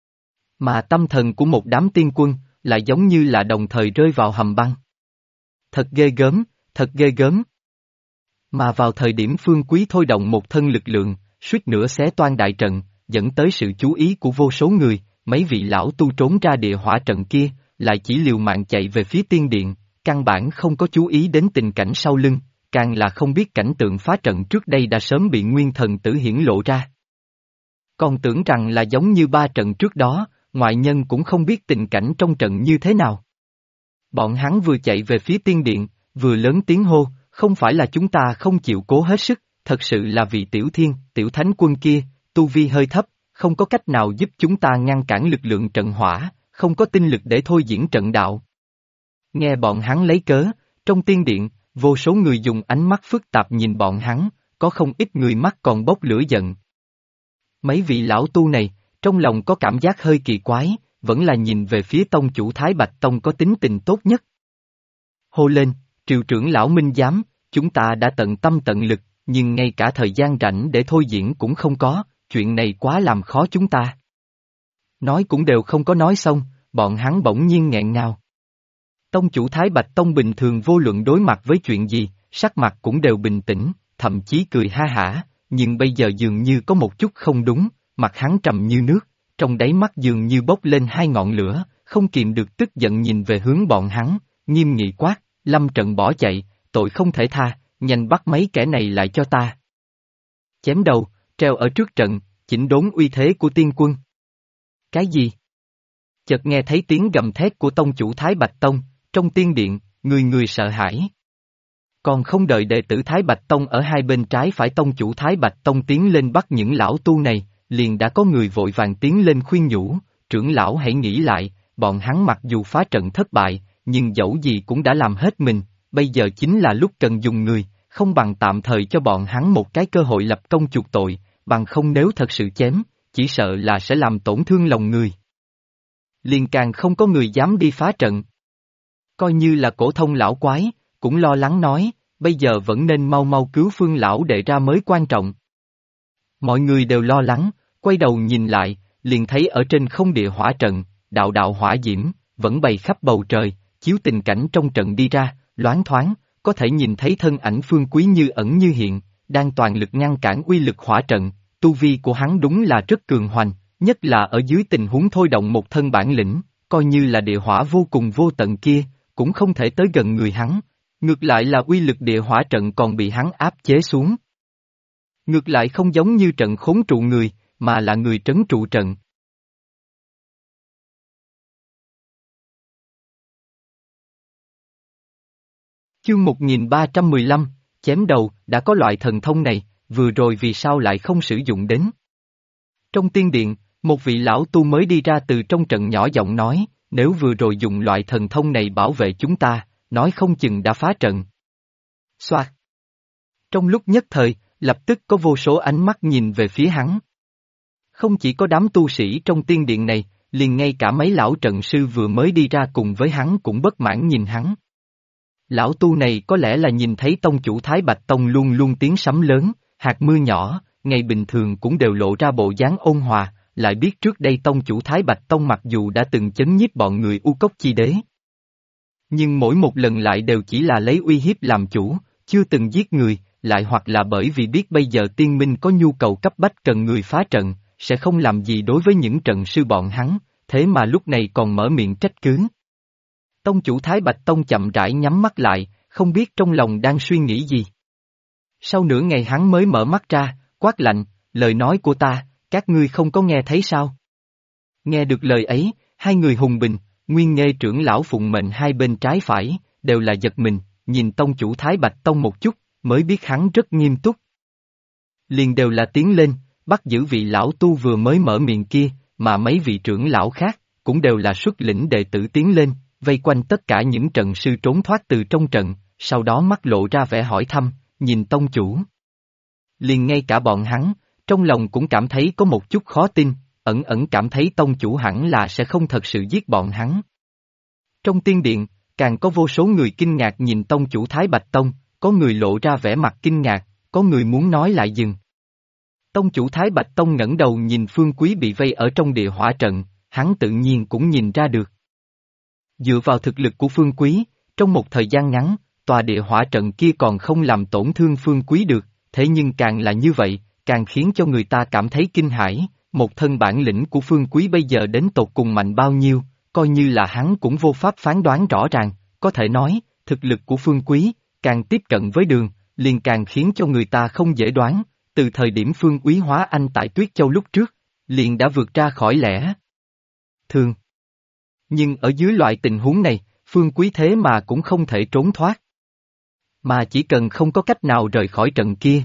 Mà tâm thần của một đám tiên quân, lại giống như là đồng thời rơi vào hầm băng. Thật ghê gớm, thật ghê gớm. Mà vào thời điểm Phương Quý thôi động một thân lực lượng, suýt nữa xé toang đại trận, dẫn tới sự chú ý của vô số người, mấy vị lão tu trốn ra địa hỏa trận kia, lại chỉ liều mạng chạy về phía tiên điện, căn bản không có chú ý đến tình cảnh sau lưng, càng là không biết cảnh tượng phá trận trước đây đã sớm bị nguyên thần tử hiển lộ ra. Còn tưởng rằng là giống như 3 trận trước đó, ngoại nhân cũng không biết tình cảnh trong trận như thế nào. Bọn hắn vừa chạy về phía tiên điện, vừa lớn tiếng hô, không phải là chúng ta không chịu cố hết sức, thật sự là vì tiểu thiên, tiểu thánh quân kia, tu vi hơi thấp, không có cách nào giúp chúng ta ngăn cản lực lượng trận hỏa, không có tinh lực để thôi diễn trận đạo. Nghe bọn hắn lấy cớ, trong tiên điện, vô số người dùng ánh mắt phức tạp nhìn bọn hắn, có không ít người mắt còn bốc lửa giận. Mấy vị lão tu này, trong lòng có cảm giác hơi kỳ quái, vẫn là nhìn về phía tông chủ Thái Bạch Tông có tính tình tốt nhất. Hô lên, Triều trưởng lão Minh Giám, chúng ta đã tận tâm tận lực, nhưng ngay cả thời gian rảnh để thôi diễn cũng không có, chuyện này quá làm khó chúng ta. Nói cũng đều không có nói xong, bọn hắn bỗng nhiên nghẹn ngào. Tông chủ Thái Bạch Tông bình thường vô luận đối mặt với chuyện gì, sắc mặt cũng đều bình tĩnh, thậm chí cười ha hả, nhưng bây giờ dường như có một chút không đúng, mặt hắn trầm như nước, trong đáy mắt dường như bốc lên 2 ngọn lửa, không kìm được tức giận nhìn về hướng bọn hắn, nghiêm nghị quát, lâm trận bỏ chạy, tội không thể tha, nhanh bắt mấy kẻ này lại cho ta. Chém đầu, treo ở trước trận, chỉnh đốn uy thế của tiên quân. Cái gì? Chợt nghe thấy tiếng gầm thét của tông chủ Thái Bạch Tông, trong tiên điện, người người sợ hãi. Còn không đợi đệ tử Thái Bạch Tông ở hai bên trái phải tông chủ Thái Bạch Tông tiến lên bắt những lão tu này, liền đã có người vội vàng tiến lên khuyên nhủ, trưởng lão hãy nghĩ lại, bọn hắn mặc dù phá trận thất bại, nhưng dẫu gì cũng đã làm hết mình, bây giờ chính là lúc cần dùng người, không bằng tạm thời cho bọn hắn một cái cơ hội lập công chuộc tội, bằng không nếu thật sự chém, chỉ sợ là sẽ làm tổn thương lòng người. Liền càng không có người dám đi phá trận. Coi như là cổ thông lão quái, cũng lo lắng nói, bây giờ vẫn nên mau mau cứu Phương lão đệ ra mới quan trọng. Mọi người đều lo lắng, quay đầu nhìn lại, liền thấy ở trên không địa hỏa trận, đạo đạo hỏa diễm, vẫn bày khắp bầu trời, chiếu tình cảnh trong trận đi ra, loáng thoáng, có thể nhìn thấy thân ảnh Phương Quý như ẩn như hiện, đang toàn lực ngăn cản uy lực hỏa trận, tu vi của hắn đúng là rất cường hoành, nhất là ở dưới tình huống thôi động một thân bản lĩnh, coi như là địa hỏa vô cùng vô tận kia, cũng không thể tới gần người hắn, ngược lại là uy lực địa hỏa trận còn bị hắn áp chế xuống. Ngược lại không giống như trận khốn trụ người, mà là người trấn trụ trận. Chương 1315, chém đầu, đã có loại thần thông này, vừa rồi vì sao lại không sử dụng đến? Trong tiên điện, một vị lão tu mới đi ra từ trong trận nhỏ giọng nói, nếu vừa rồi dùng loại thần thông này bảo vệ chúng ta, nói không chừng đã phá trận. Xoạt. Trong lúc nhất thời, lập tức có vô số ánh mắt nhìn về phía hắn. Không chỉ có đám tu sĩ trong tiên điện này, liền ngay cả mấy lão trận sư vừa mới đi ra cùng với hắn cũng bất mãn nhìn hắn. Lão tu này có lẽ là nhìn thấy tông chủ Thái Bạch Tông luôn luôn tiếng sấm lớn, hạt mưa nhỏ, ngày bình thường cũng đều lộ ra bộ dáng ôn hòa, lại biết trước đây tông chủ Thái Bạch Tông mặc dù đã từng chấn nhiếp bọn người U Cốc Chi Đế. Nhưng mỗi một lần lại đều chỉ là lấy uy hiếp làm chủ, chưa từng giết người, lại hoặc là bởi vì biết bây giờ tiên minh có nhu cầu cấp bách cần người phá trận, sẽ không làm gì đối với những trận sư bọn hắn, thế mà lúc này còn mở miệng trách cứ. Tông chủ Thái Bạch Tông chậm rãi nhắm mắt lại, không biết trong lòng đang suy nghĩ gì. Sau nửa ngày hắn mới mở mắt ra, quát lạnh, lời nói của ta, các ngươi không có nghe thấy sao? Nghe được lời ấy, hai người hùng bình, Nguyên Nghê trưởng lão phụng mệnh hai bên trái phải, đều là giật mình, nhìn tông chủ Thái Bạch Tông một chút, mới biết hắn rất nghiêm túc. Liền đều là tiến lên, bắt giữ vị lão tu vừa mới mở miệng kia, mà mấy vị trưởng lão khác, cũng đều là xuất lĩnh đệ tử tiến lên, vây quanh tất cả những trận sư trốn thoát từ trong trận, sau đó mắt lộ ra vẻ hỏi thăm, nhìn tông chủ. Liền ngay cả bọn hắn, trong lòng cũng cảm thấy có một chút khó tin, ẩn ẩn cảm thấy tông chủ hẳn là sẽ không thật sự giết bọn hắn. Trong tiên điện, càng có vô số người kinh ngạc nhìn tông chủ Thái Bạch Tông, có người lộ ra vẻ mặt kinh ngạc, có người muốn nói lại dừng. Tông chủ Thái Bạch Tông ngẩng đầu nhìn Phương Quý bị vây ở trong địa hỏa trận, hắn tự nhiên cũng nhìn ra được. Dựa vào thực lực của Phương Quý, trong một thời gian ngắn, tòa địa hỏa trận kia còn không làm tổn thương Phương Quý được, thế nhưng càng là như vậy, càng khiến cho người ta cảm thấy kinh hãi, một thân bản lĩnh của Phương Quý bây giờ đến tột cùng mạnh bao nhiêu, coi như là hắn cũng vô pháp phán đoán rõ ràng, có thể nói, thực lực của Phương Quý, càng tiếp cận với đường, liền càng khiến cho người ta không dễ đoán, từ thời điểm Phương Quý hóa anh tại Tuyết Châu lúc trước, liền đã vượt ra khỏi lẽ thường. Nhưng ở dưới loại tình huống này, Phương Quý thế mà cũng không thể trốn thoát. Mà chỉ cần không có cách nào rời khỏi trận kia.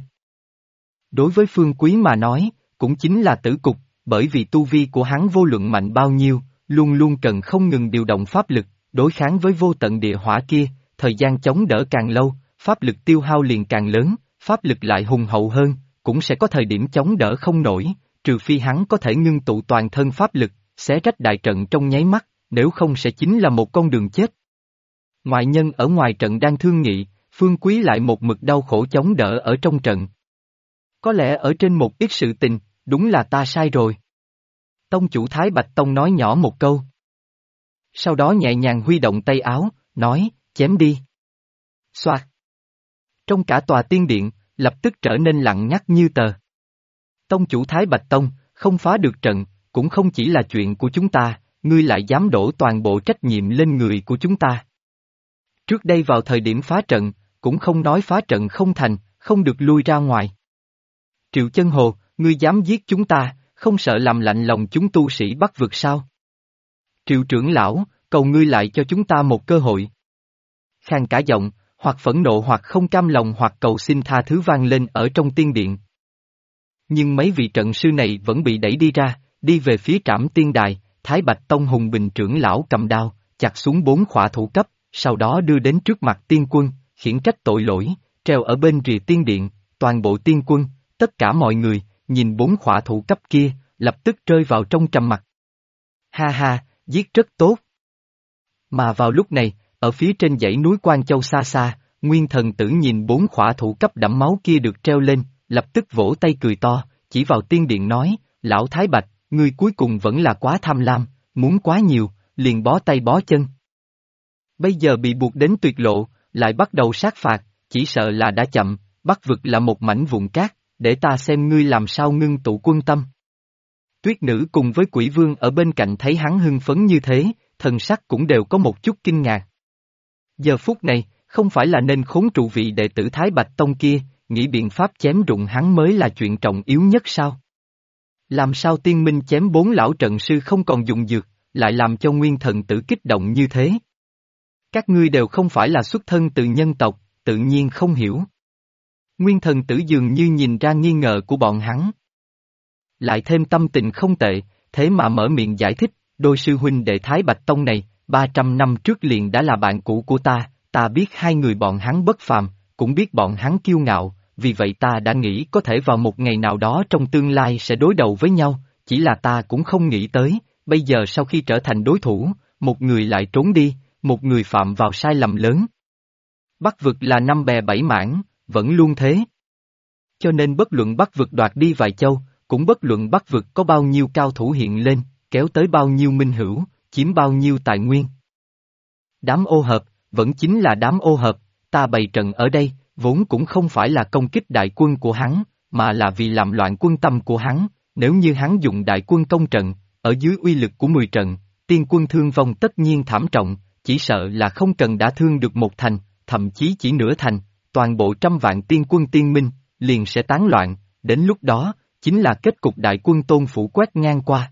Đối với Phương Quý mà nói, cũng chính là tử cục, bởi vì tu vi của hắn vô luận mạnh bao nhiêu, luôn luôn cần không ngừng điều động pháp lực, đối kháng với vô tận địa hỏa kia, thời gian chống đỡ càng lâu, pháp lực tiêu hao liền càng lớn, pháp lực lại hùng hậu hơn, cũng sẽ có thời điểm chống đỡ không nổi, trừ phi hắn có thể ngưng tụ toàn thân pháp lực, xé rách đại trận trong nháy mắt, nếu không sẽ chính là một con đường chết. Ngoại nhân ở ngoài trận đang thương nghị, Phương Quý lại một mực đau khổ chống đỡ ở trong trận. Có lẽ ở trên một ít sự tình, đúng là ta sai rồi. Tông chủ Thái Bạch Tông nói nhỏ một câu. Sau đó nhẹ nhàng huy động tay áo, nói, chém đi. Xoạt. Trong cả tòa tiên điện, lập tức trở nên lặng ngắt như tờ. Tông chủ Thái Bạch Tông, không phá được trận, cũng không chỉ là chuyện của chúng ta, ngươi lại dám đổ toàn bộ trách nhiệm lên người của chúng ta. Trước đây vào thời điểm phá trận, cũng không nói phá trận không thành, không được lui ra ngoài. Triệu Chân Hồ, ngươi dám giết chúng ta, không sợ làm lạnh lòng chúng tu sĩ Bắc vực sao? Triệu trưởng lão, cầu ngươi lại cho chúng ta một cơ hội. Khang cả giọng, hoặc phẫn nộ hoặc không cam lòng hoặc cầu xin tha thứ vang lên ở trong tiên điện. Nhưng mấy vị trận sư này vẫn bị đẩy đi ra, đi về phía Trảm Tiên Đài, Thái Bạch Tông Hùng Bình trưởng lão cầm đao, chặt xuống 4 khỏa thủ cấp, sau đó đưa đến trước mặt tiên quân, khiển trách tội lỗi, treo ở bên rìa tiên điện, toàn bộ tiên quân, tất cả mọi người, nhìn 4 khỏa thủ cấp kia, lập tức rơi vào trong trầm mặc. Ha ha, giết rất tốt. Mà vào lúc này, ở phía trên dãy núi Quan Châu xa xa, Nguyên Thần Tử nhìn 4 khỏa thủ cấp đẫm máu kia được treo lên, lập tức vỗ tay cười to, chỉ vào tiên điện nói, lão Thái Bạch, ngươi cuối cùng vẫn là quá tham lam, muốn quá nhiều, liền bó tay bó chân. Bây giờ bị buộc đến tuyệt lộ, lại bắt đầu sát phạt, chỉ sợ là đã chậm, Bắc vực là một mảnh vụn cát, để ta xem ngươi làm sao ngưng tụ quân tâm. Tuyết nữ cùng với Quỷ Vương ở bên cạnh thấy hắn hưng phấn như thế, thần sắc cũng đều có một chút kinh ngạc. Giờ phút này, không phải là nên khốn trụ vị đệ tử Thái Bạch Tông kia, nghĩ biện pháp chém rụng hắn mới là chuyện trọng yếu nhất sao? Làm sao tiên minh chém 4 lão trận sư không còn dùng dược, lại làm cho Nguyên Thần Tử kích động như thế? Các ngươi đều không phải là xuất thân từ nhân tộc, tự nhiên không hiểu. Nguyên Thần Tử dường như nhìn ra nghi ngờ của bọn hắn. Lại thêm tâm tình không tệ, thế mà mở miệng giải thích, đôi sư huynh đệ Thái Bạch Tông này, 300 năm trước liền đã là bạn cũ của ta biết hai người bọn hắn bất phàm, cũng biết bọn hắn kiêu ngạo, vì vậy ta đã nghĩ có thể vào một ngày nào đó trong tương lai sẽ đối đầu với nhau, chỉ là ta cũng không nghĩ tới, bây giờ sau khi trở thành đối thủ, một người lại trốn đi, một người phạm vào sai lầm lớn. Bắc vực là 5 bè 7 mảng, vẫn luôn thế. Cho nên bất luận Bắc vực đoạt đi vài châu, cũng bất luận Bắc vực có bao nhiêu cao thủ hiện lên, kéo tới bao nhiêu minh hữu, chiếm bao nhiêu tài nguyên. Đám ô hợp, vẫn chính là đám ô hợp, ta bày trận ở đây, vốn cũng không phải là công kích đại quân của hắn, mà là vì làm loạn quân tâm của hắn, nếu như hắn dùng đại quân công trận, ở dưới uy lực của 10 trận, tiên quân thương vong tất nhiên thảm trọng, chỉ sợ là không cần đã thương được một thành, thậm chí chỉ nửa thành, toàn bộ 100 vạn tiên quân tiên minh, liền sẽ tán loạn, đến lúc đó, chính là kết cục đại quân Tôn Phủ quét ngang qua.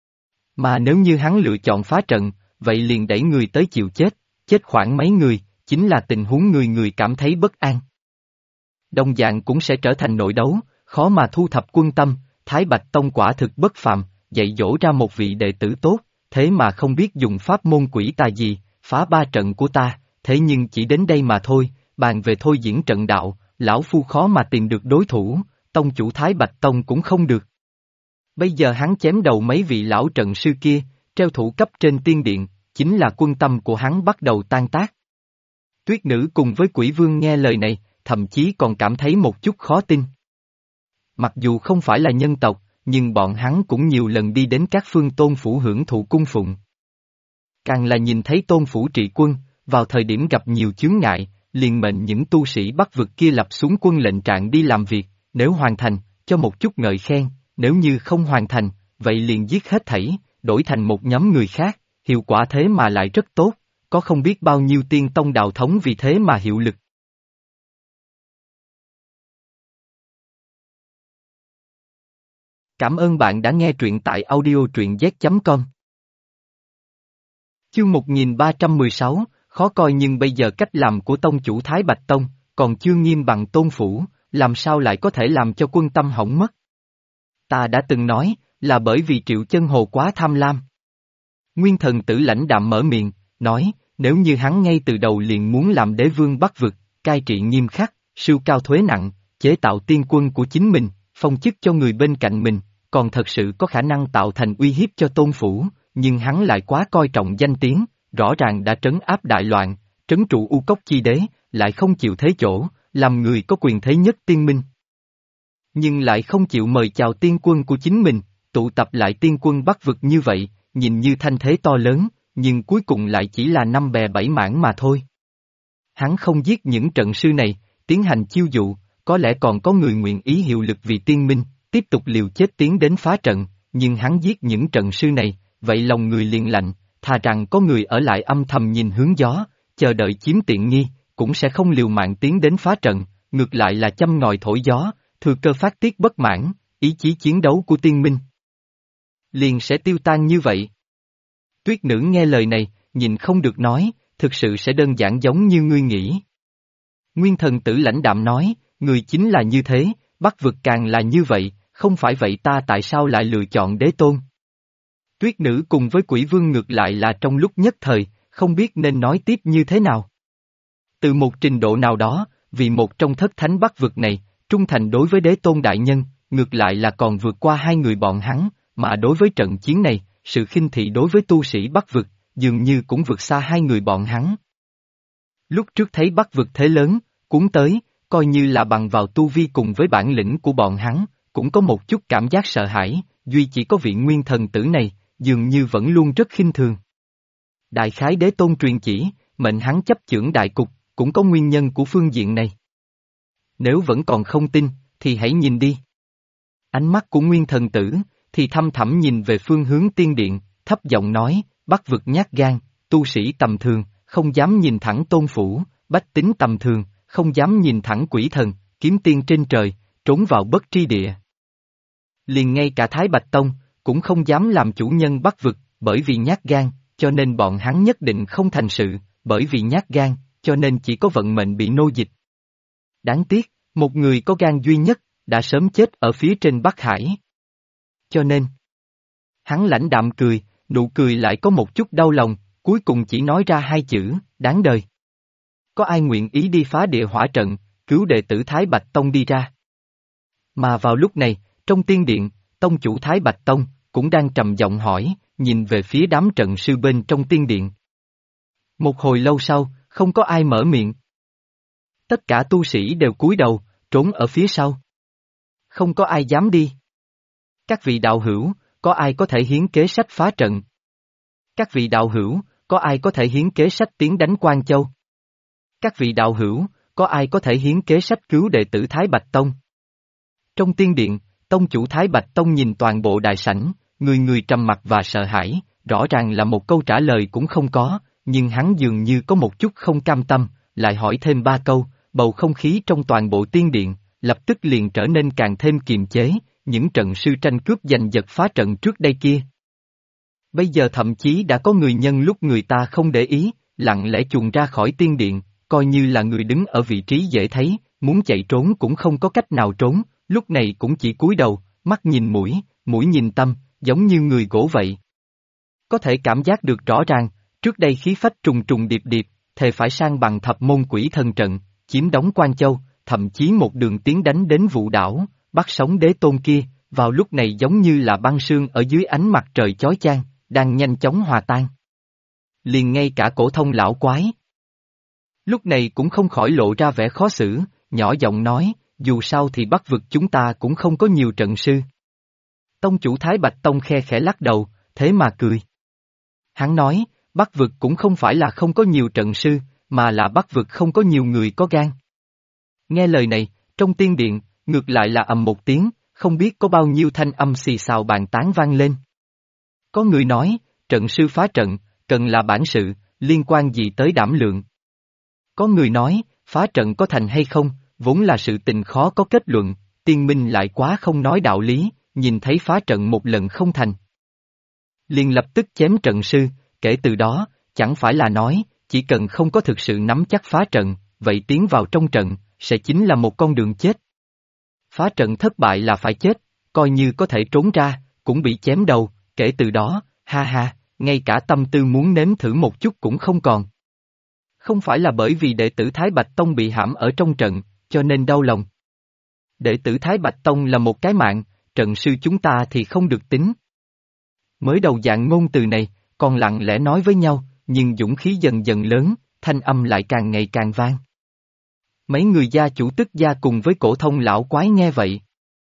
Mà nếu như hắn lựa chọn phá trận, vậy liền đẩy người tới chịu chết, chết khoảng mấy người, chính là tình huống người người cảm thấy bất an. đồng dạng cũng sẽ trở thành nội đấu, khó mà thu thập quân tâm. Thái Bạch Tông quả thực bất phàm, dạy dỗ ra một vị đệ tử tốt, thế mà không biết dùng pháp môn quỷ tà gì, phá ba trận của ta, thế nhưng chỉ đến đây mà thôi, bàn về thôi diễn trận đạo, lão phu khó mà tìm được đối thủ, tông chủ Thái Bạch Tông cũng không được. Bây giờ hắn chém đầu mấy vị lão trận sư kia, treo thủ cấp trên tiên điện, chính là quân tâm của hắn bắt đầu tan tác. Tuyết nữ cùng với Quỷ Vương nghe lời này, thậm chí còn cảm thấy một chút khó tin. Mặc dù không phải là nhân tộc, nhưng bọn hắn cũng nhiều lần đi đến các phương tôn phủ hưởng thụ cung phụng. Càng là nhìn thấy tôn phủ trị quân, vào thời điểm gặp nhiều chướng ngại, liền mệnh những tu sĩ Bắc vực kia lập xuống quân lệnh trạng đi làm việc, nếu hoàn thành, cho một chút ngợi khen, nếu như không hoàn thành, vậy liền giết hết thảy, đổi thành một nhóm người khác, hiệu quả thế mà lại rất tốt, có không biết bao nhiêu tiên tông đạo thống vì thế mà hiệu lực. Cảm ơn bạn đã nghe truyện tại audio truyện z.com. Chương 1316, khó coi nhưng bây giờ cách làm của tông chủ Thái Bạch Tông, còn chưa nghiêm bằng tôn phủ, làm sao lại có thể làm cho quân tâm hỏng mất. Ta đã từng nói, là bởi vì Triệu Chân Hồ quá tham lam. Nguyên Thần Tử lãnh đạm mở miệng, nói, nếu như hắn ngay từ đầu liền muốn làm đế vương Bắc vực, cai trị nghiêm khắc, sưu cao thuế nặng, chế tạo tiên quân của chính mình, phong chức cho người bên cạnh mình, còn thật sự có khả năng tạo thành uy hiếp cho tôn phủ, nhưng hắn lại quá coi trọng danh tiếng, rõ ràng đã trấn áp đại loạn, trấn trụ U Cốc Chi Đế, lại không chịu thế chỗ, làm người có quyền thế nhất tiên minh. Nhưng lại không chịu mời chào tiên quân của chính mình, tụ tập lại tiên quân Bắc vực như vậy, nhìn như thanh thế to lớn, nhưng cuối cùng lại chỉ là năm bè bảy mảng mà thôi. Hắn không giết những trận sư này, tiến hành chiêu dụ, có lẽ còn có người nguyện ý hiệu lực vì tiên minh, tiếp tục liều chết tiến đến phá trận, nhưng hắn giết những trận sư này, vậy lòng người liền lạnh, thà rằng có người ở lại âm thầm nhìn hướng gió, chờ đợi chiếm tiện nghi, cũng sẽ không liều mạng tiến đến phá trận, ngược lại là châm ngòi thổi gió, thừa cơ phát tiết bất mãn, ý chí chiến đấu của tiên minh liền sẽ tiêu tan như vậy. Tuyết nữ nghe lời này, nhìn không được nói, thực sự sẽ đơn giản giống như ngươi nghĩ. Nguyên Thần Tử lãnh đạm nói, người chính là như thế, Bắc vực càng là như vậy, không phải vậy ta tại sao lại lựa chọn đế tôn? Tuyết nữ cùng với Quỷ Vương ngược lại là trong lúc nhất thời, không biết nên nói tiếp như thế nào. Từ một trình độ nào đó, vì một trong thất thánh Bắc vực này, trung thành đối với đế tôn đại nhân, ngược lại là còn vượt qua hai người bọn hắn, mà đối với trận chiến này, sự khinh thị đối với tu sĩ Bắc vực, dường như cũng vượt xa hai người bọn hắn. Lúc trước thấy Bắc vực thế lớn, cuốn tới, coi như là bằng vào tu vi cùng với bản lĩnh của bọn hắn, cũng có một chút cảm giác sợ hãi, duy chỉ có vị Nguyên Thần Tử này, dường như vẫn luôn rất khinh thường. Đại khái đế tôn truyền chỉ, mệnh hắn chấp chưởng đại cục, cũng có nguyên nhân của phương diện này. Nếu vẫn còn không tin, thì hãy nhìn đi. Ánh mắt của Nguyên Thần Tử, thì thăm thẳm nhìn về phương hướng tiên điện, thấp giọng nói, Bắc vực nhát gan, tu sĩ tầm thường, không dám nhìn thẳng tôn phủ, bách tính tầm thường, không dám nhìn thẳng quỷ thần, kiếm tiên trên trời, trốn vào bất tri địa. Liền ngay cả Thái Bạch Tông, cũng không dám làm chủ nhân Bắc vực, bởi vì nhát gan, cho nên bọn hắn nhất định không thành sự, bởi vì nhát gan, cho nên chỉ có vận mệnh bị nô dịch. Đáng tiếc, một người có gan duy nhất, đã sớm chết ở phía trên Bắc Hải. Cho nên, hắn lãnh đạm cười, nụ cười lại có một chút đau lòng, cuối cùng chỉ nói ra hai chữ, đáng đời. Có ai nguyện ý đi phá địa hỏa trận, cứu đệ tử Thái Bạch Tông đi ra? Mà vào lúc này, trong tiên điện, tông chủ Thái Bạch Tông, cũng đang trầm giọng hỏi, nhìn về phía đám trận sư bên trong tiên điện. Một hồi lâu sau, không có ai mở miệng. Tất cả tu sĩ đều cúi đầu, trốn ở phía sau. Không có ai dám đi. Các vị đạo hữu, có ai có thể hiến kế sách phá trận? Các vị đạo hữu, có ai có thể hiến kế sách tiến đánh Quan Châu? Các vị đạo hữu, có ai có thể hiến kế sách cứu đệ tử Thái Bạch Tông? Trong tiên điện, tông chủ Thái Bạch Tông nhìn toàn bộ đại sảnh, người người trầm mặc và sợ hãi, rõ ràng là một câu trả lời cũng không có, nhưng hắn dường như có một chút không cam tâm, lại hỏi thêm ba câu, bầu không khí trong toàn bộ tiên điện, lập tức liền trở nên càng thêm kiềm chế, những trận sư tranh cướp giành giật phá trận trước đây kia. Bây giờ thậm chí đã có người nhân lúc người ta không để ý, lặng lẽ chuồn ra khỏi tiên điện, coi như là người đứng ở vị trí dễ thấy, muốn chạy trốn cũng không có cách nào trốn, lúc này cũng chỉ cúi đầu, mắt nhìn mũi, mũi nhìn tâm, giống như người gỗ vậy. Có thể cảm giác được rõ ràng, trước đây khí phách trùng trùng điệp điệp, thề phải sang bằng thập môn quỷ thần trận, chiếm đóng Quan Châu, thậm chí một đường tiến đánh đến Vũ Đảo, bắt sống đế tôn kia, vào lúc này giống như là băng sương ở dưới ánh mặt trời chói chang, đang nhanh chóng hòa tan. Liền ngay cả Cổ Thông lão quái. Lúc này cũng không khỏi lộ ra vẻ khó xử, nhỏ giọng nói, dù sao thì Bắc vực chúng ta cũng không có nhiều trận sư. Tông chủ Thái Bạch Tông khe khẽ lắc đầu, thế mà cười. Hắn nói, Bắc vực cũng không phải là không có nhiều trận sư, mà là Bắc vực không có nhiều người có gan. Nghe lời này, trong tiên điện, ngược lại là ầm một tiếng, không biết có bao nhiêu thanh âm xì xào bàn tán vang lên. Có người nói, trận sư phá trận, cần là bản sự, liên quan gì tới đảm lượng. Có người nói, phá trận có thành hay không, vốn là sự tình khó có kết luận, tiên minh lại quá không nói đạo lý, nhìn thấy phá trận một lần không thành. Liền lập tức chém trận sư, kể từ đó, chẳng phải là nói, chỉ cần không có thực sự nắm chắc phá trận, vậy tiến vào trong trận, sẽ chính là một con đường chết. Phá trận thất bại là phải chết, coi như có thể trốn ra, cũng bị chém đầu, kể từ đó, ha ha, ngay cả tâm tư muốn nếm thử một chút cũng không còn. Không phải là bởi vì đệ tử Thái Bạch Tông bị hãm ở trong trận, cho nên đau lòng. Đệ tử Thái Bạch Tông là một cái mạng, trận sư chúng ta thì không được tính. Mới đầu dạng ngôn từ này, còn lặng lẽ nói với nhau, nhưng dũng khí dần dần lớn, thanh âm lại càng ngày càng vang. Mấy người gia chủ tức gia cùng với Cổ Thông lão quái nghe vậy.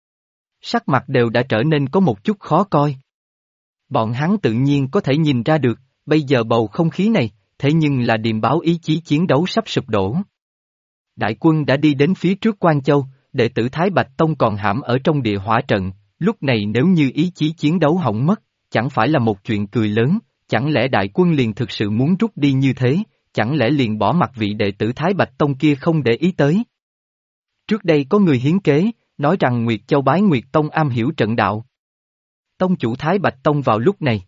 Sắc mặt đều đã trở nên có một chút khó coi. Bọn hắn tự nhiên có thể nhìn ra được, bây giờ bầu không khí này, thế nhưng là điềm báo ý chí chiến đấu sắp sụp đổ. Đại quân đã đi đến phía trước Quan Châu, đệ tử Thái Bạch Tông còn hãm ở trong địa hỏa trận, lúc này nếu như ý chí chiến đấu hỏng mất, chẳng phải là một chuyện cười lớn, chẳng lẽ đại quân liền thực sự muốn rút đi như thế, chẳng lẽ liền bỏ mặc vị đệ tử Thái Bạch Tông kia không để ý tới. Trước đây có người hiến kế, nói rằng Nguyệt Châu Bái Nguyệt Tông am hiểu trận đạo. Tông chủ Thái Bạch Tông vào lúc này.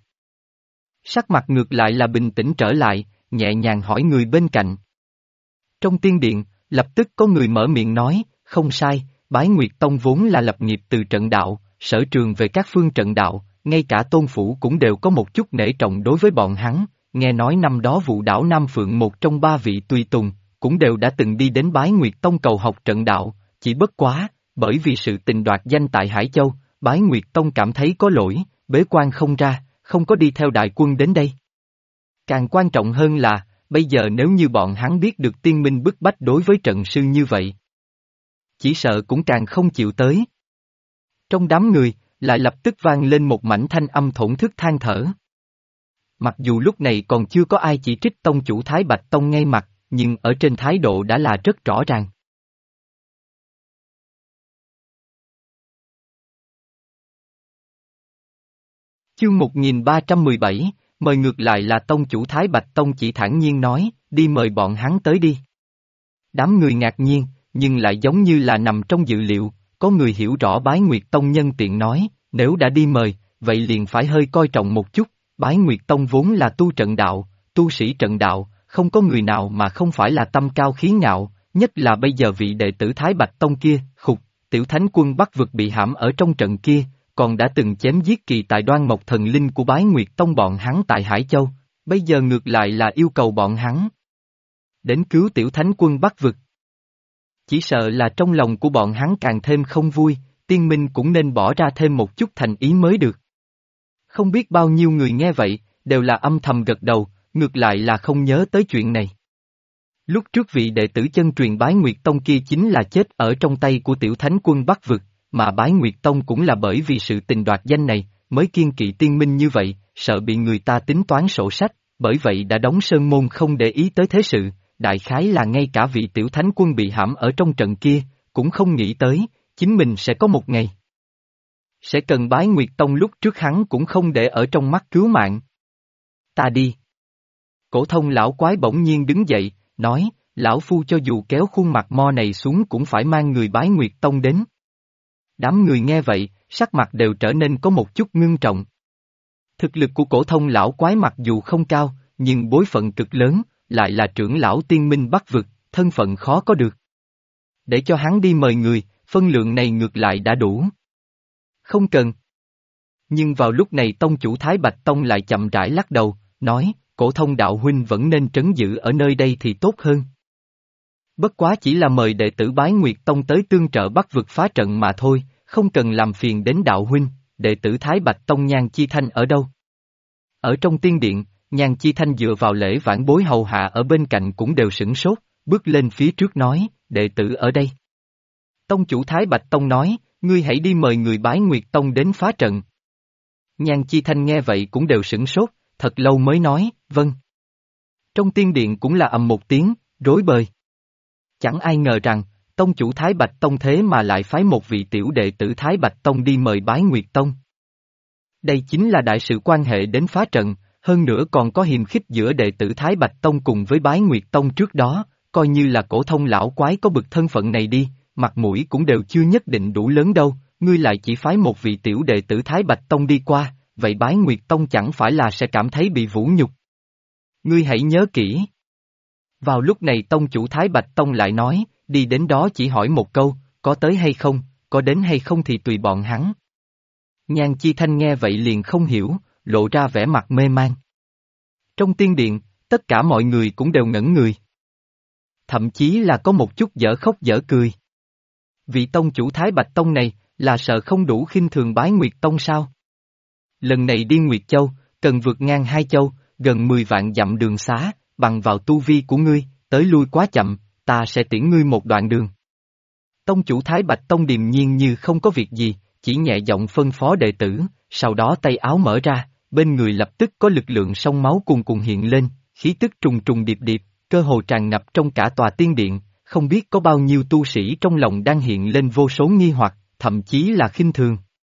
Sắc mặt ngược lại là bình tĩnh trở lại, nhẹ nhàng hỏi người bên cạnh. Trong tiên điện, lập tức có người mở miệng nói, không sai, Bái Nguyệt Tông vốn là lập nghiệp từ trận đạo, sở trường về các phương trận đạo, ngay cả tôn phủ cũng đều có một chút nể trọng đối với bọn hắn, nghe nói năm đó Vũ Đảo Nam Phượng một trong ba vị tùy tùng, cũng đều đã từng đi đến Bái Nguyệt Tông cầu học trận đạo, chỉ bất quá, bởi vì sự tình đoạt danh tại Hải Châu, Bái Nguyệt Tông cảm thấy có lỗi, bế quan không ra, không có đi theo đại quân đến đây. Càng quan trọng hơn là, bây giờ nếu như bọn hắn biết được tiên minh bức bách đối với trận sư như vậy, chỉ sợ cũng càng không chịu tới. Trong đám người, lại lập tức vang lên một mảnh thanh âm thổn thức than thở. Mặc dù lúc này còn chưa có ai chỉ trích tông chủ Thái Bạch Tông ngay mặt, nhưng ở trên thái độ đã là rất rõ ràng. Chương 1317, mời ngược lại là tông chủ Thái Bạch Tông chỉ thản nhiên nói, đi mời bọn hắn tới đi. Đám người ngạc nhiên, nhưng lại giống như là nằm trong dự liệu, có người hiểu rõ Bái Nguyệt Tông nhân tiện nói, nếu đã đi mời, vậy liền phải hơi coi trọng một chút, Bái Nguyệt Tông vốn là tu trận đạo, tu sĩ trận đạo, không có người nào mà không phải là tâm cao khí ngạo, nhất là bây giờ vị đệ tử Thái Bạch Tông kia, tiểu thánh quân Bắc vực bị hãm ở trong trận kia, còn đã từng chém giết kỳ tài Đoan Mộc thần linh của Bái Nguyệt Tông bọn hắn tại Hải Châu, bây giờ ngược lại là yêu cầu bọn hắn đến cứu tiểu thánh quân Bắc vực. Chỉ sợ là trong lòng của bọn hắn càng thêm không vui, tiên minh cũng nên bỏ ra thêm một chút thành ý mới được. Không biết bao nhiêu người nghe vậy, đều là âm thầm gật đầu, ngược lại là không nhớ tới chuyện này. Lúc trước vị đệ tử chân truyền Bái Nguyệt Tông kia chính là chết ở trong tay của tiểu thánh quân Bắc vực, mà Bái Nguyệt Tông cũng là bởi vì sự tình đoạt danh này, mới kiên kỵ tiên minh như vậy, sợ bị người ta tính toán sổ sách, bởi vậy đã đóng sơn môn không để ý tới thế sự, đại khái là ngay cả vị tiểu thánh quân bị hãm ở trong trận kia, cũng không nghĩ tới, chính mình sẽ có một ngày sẽ cần Bái Nguyệt Tông lúc trước hắn cũng không để ở trong mắt cứu mạng. Ta đi. Cổ Thông lão quái bỗng nhiên đứng dậy, nói, lão phu cho dù kéo khuôn mặt mo này xuống cũng phải mang người Bái Nguyệt Tông đến. Đám người nghe vậy, sắc mặt đều trở nên có một chút ngưng trọng. Thực lực của Cổ Thông lão quái mặc dù không cao, nhưng bối phận cực lớn, lại là trưởng lão tiên minh Bắc vực, thân phận khó có được. Để cho hắn đi mời người, phân lượng này ngược lại đã đủ. Không cần. Nhưng vào lúc này tông chủ Thái Bạch Tông lại chậm rãi lắc đầu, nói, Cổ Thông đạo huynh vẫn nên trấn giữ ở nơi đây thì tốt hơn. Bất quá chỉ là mời đệ tử Bái Nguyệt Tông tới tương trợ Bắc vực phá trận mà thôi, không cần làm phiền đến đạo huynh, đệ tử Thái Bạch Tông Nhan Chi Thanh ở đâu? Ở trong tiên điện, Nhan Chi Thanh dựa vào lễ vãn bối hầu hạ ở bên cạnh cũng đều sửng sốt, bước lên phía trước nói, đệ tử ở đây. Tông chủ Thái Bạch Tông nói, ngươi hãy đi mời người Bái Nguyệt Tông đến phá trận. Nhan Chi Thanh nghe vậy cũng đều sửng sốt, thật lâu mới nói, vâng. Trong tiên điện cũng là ầm một tiếng, rối bời. Chẳng ai ngờ rằng, tông chủ Thái Bạch Tông thế mà lại phái một vị tiểu đệ tử Thái Bạch Tông đi mời Bái Nguyệt Tông. Đây chính là đại sự quan hệ đến phá trận, hơn nữa còn có hiềm khích giữa đệ tử Thái Bạch Tông cùng với Bái Nguyệt Tông trước đó, coi như là Cổ Thông lão quái có bực thân phận này đi, mặt mũi cũng đều chưa nhất định đủ lớn đâu, ngươi lại chỉ phái một vị tiểu đệ tử Thái Bạch Tông đi qua, vậy Bái Nguyệt Tông chẳng phải là sẽ cảm thấy bị vũ nhục. Ngươi hãy nhớ kỹ. Vào lúc này tông chủ Thái Bạch Tông lại nói, đi đến đó chỉ hỏi một câu, có tới hay không, có đến hay không thì tùy bọn hắn. Nhan Chi Thanh nghe vậy liền không hiểu, lộ ra vẻ mặt mê man. Trong tiên điện, tất cả mọi người cũng đều ngẩn người. Thậm chí là có một chút dở khóc dở cười. Vị tông chủ Thái Bạch Tông này, là sợ không đủ khinh thường Bái Nguyệt Tông sao? Lần này đi Nguyệt Châu, cần vượt ngang 2 châu, gần 10 vạn dặm đường xá, bằng vào tu vi của ngươi, tới lui quá chậm, ta sẽ tiễn ngươi một đoạn đường. Tông chủ Thái Bạch Tông điềm nhiên như không có việc gì, chỉ nhẹ giọng phân phó đệ tử, sau đó tay áo mở ra, bên người lập tức có lực lượng sông máu cuồn cuộn hiện lên, khí tức trùng trùng điệp điệp, cơ hồ tràn ngập trong cả tòa tiên điện, không biết có bao nhiêu tu sĩ trong lòng đang hiện lên vô số nghi hoặc, thậm chí là khinh thường.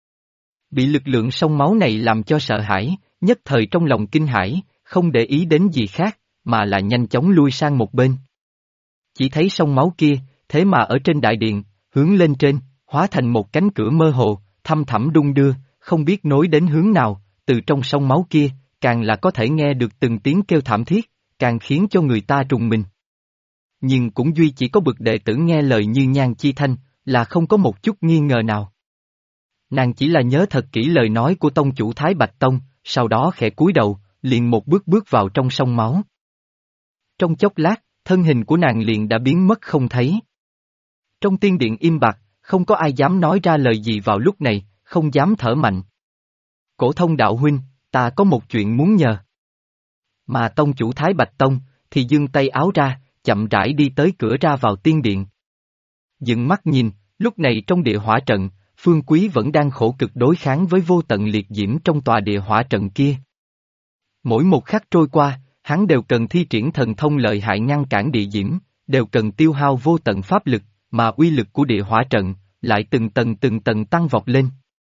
Bị lực lượng sông máu này làm cho sợ hãi, nhất thời trong lòng kinh hãi, không để ý đến gì khác, mà là nhanh chóng lui sang một bên. Chỉ thấy sông máu kia, thế mà ở trên đại điện, hướng lên trên, hóa thành một cánh cửa mơ hồ, thăm thẳm đung đưa, không biết nối đến hướng nào, từ trong sông máu kia, càng là có thể nghe được từng tiếng kêu thảm thiết, càng khiến cho người ta rùng mình. Nhưng cũng duy chỉ có bậc đệ tử nghe lời như Nhan Chi Thanh, là không có một chút nghi ngờ nào. Nàng chỉ là nhớ thật kỹ lời nói của tông chủ Thái Bạch Tông, sau đó khẽ cúi đầu, liền một bước bước vào trong sông máu. Trong chốc lát, thân hình của nàng liền đã biến mất không thấy. Trong tiên điện im bặt, không có ai dám nói ra lời gì vào lúc này, không dám thở mạnh. Cổ Thông đạo huynh, ta có một chuyện muốn nhờ. Mà tông chủ Thái Bạch Tông, thì giương tay áo ra, chậm rãi đi tới cửa ra vào tiên điện. Dừng mắt nhìn, lúc này trong địa hỏa trận, Phương Quý vẫn đang khổ cực đối kháng với vô tận liệt diễm trong tòa địa hỏa trận kia. Mỗi một khắc trôi qua, hắn đều cần thi triển thần thông lợi hại ngăn cản địa diễm, đều cần tiêu hao vô tận pháp lực, mà uy lực của địa hỏa trận, lại từng tầng tăng vọt lên.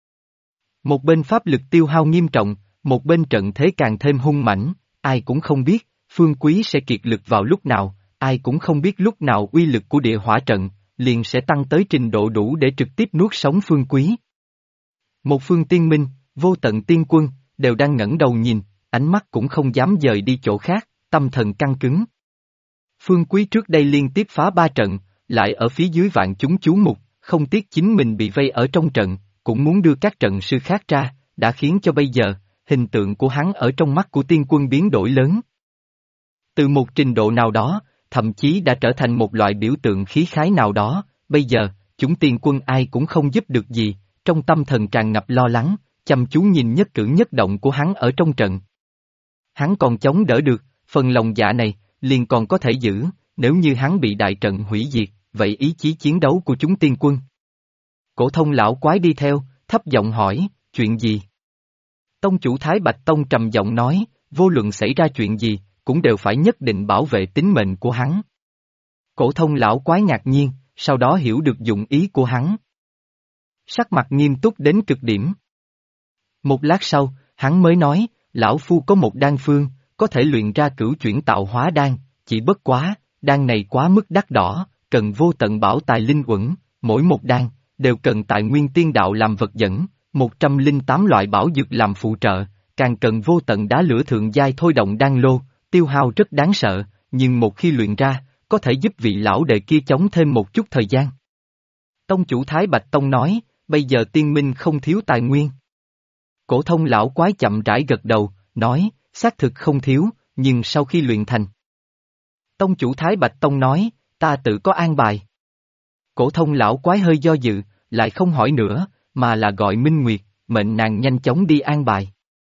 Một bên pháp lực tiêu hao nghiêm trọng, một bên trận thế càng thêm hung mãnh, ai cũng không biết, Phương Quý sẽ kiệt lực vào lúc nào, ai cũng không biết lúc nào uy lực của địa hỏa trận, liền sẽ tăng tới trình độ đủ để trực tiếp nuốt sống Phương Quý. Một phương tiên minh, vô tận tiên quân, đều đang ngẩng đầu nhìn, ánh mắt cũng không dám dời đi chỗ khác, tâm thần căng cứng. Phương Quý trước đây liên tiếp phá 3 trận, lại ở phía dưới vạn chúng chú mục, không tiếc chính mình bị vây ở trong trận, cũng muốn đưa các trận sư khác ra, đã khiến cho bây giờ, hình tượng của hắn ở trong mắt của tiên quân biến đổi lớn. Từ một trình độ nào đó, thậm chí đã trở thành một loại biểu tượng khí khái nào đó, bây giờ, chúng tiên quân ai cũng không giúp được gì, trong tâm thần tràn ngập lo lắng, chăm chú nhìn nhất cử nhất động của hắn ở trong trận. Hắn còn chống đỡ được, phần lòng dạ này, liền còn có thể giữ, nếu như hắn bị đại trận hủy diệt, vậy ý chí chiến đấu của chúng tiên quân. Cổ Thông lão quái đi theo, thấp giọng hỏi, chuyện gì? Tông chủ Thái Bạch Tông trầm giọng nói, vô luận xảy ra chuyện gì, cũng đều phải nhất định bảo vệ tính mệnh của hắn. Cổ Thông lão quái ngạc nhiên, sau đó hiểu được dụng ý của hắn. Sắc mặt nghiêm túc đến cực điểm. Một lát sau, hắn mới nói, lão phu có một đan phương, có thể luyện ra cửu chuyển tạo hóa đan, chỉ bất quá, đan này quá mức đắt đỏ, cần vô tận bảo tài linh uẩn, mỗi một đan, đều cần tài nguyên tiên đạo làm vật dẫn, 108 loại bảo dược làm phụ trợ, càng cần vô tận đá lửa thượng giai thôi động đan lô, tiêu hao rất đáng sợ, nhưng một khi luyện ra, có thể giúp vị lão đệ kia chống thêm một chút thời gian. Tông chủ Thái Bạch Tông nói, bây giờ tiên minh không thiếu tài nguyên. Cổ thông lão quái chậm rãi gật đầu, nói, xác thực không thiếu, nhưng sau khi luyện thành. Tông chủ Thái Bạch Tông nói, ta tự có an bài. Cổ thông lão quái hơi do dự, lại không hỏi nữa, mà là gọi Minh Nguyệt, mệnh nàng nhanh chóng đi an bài.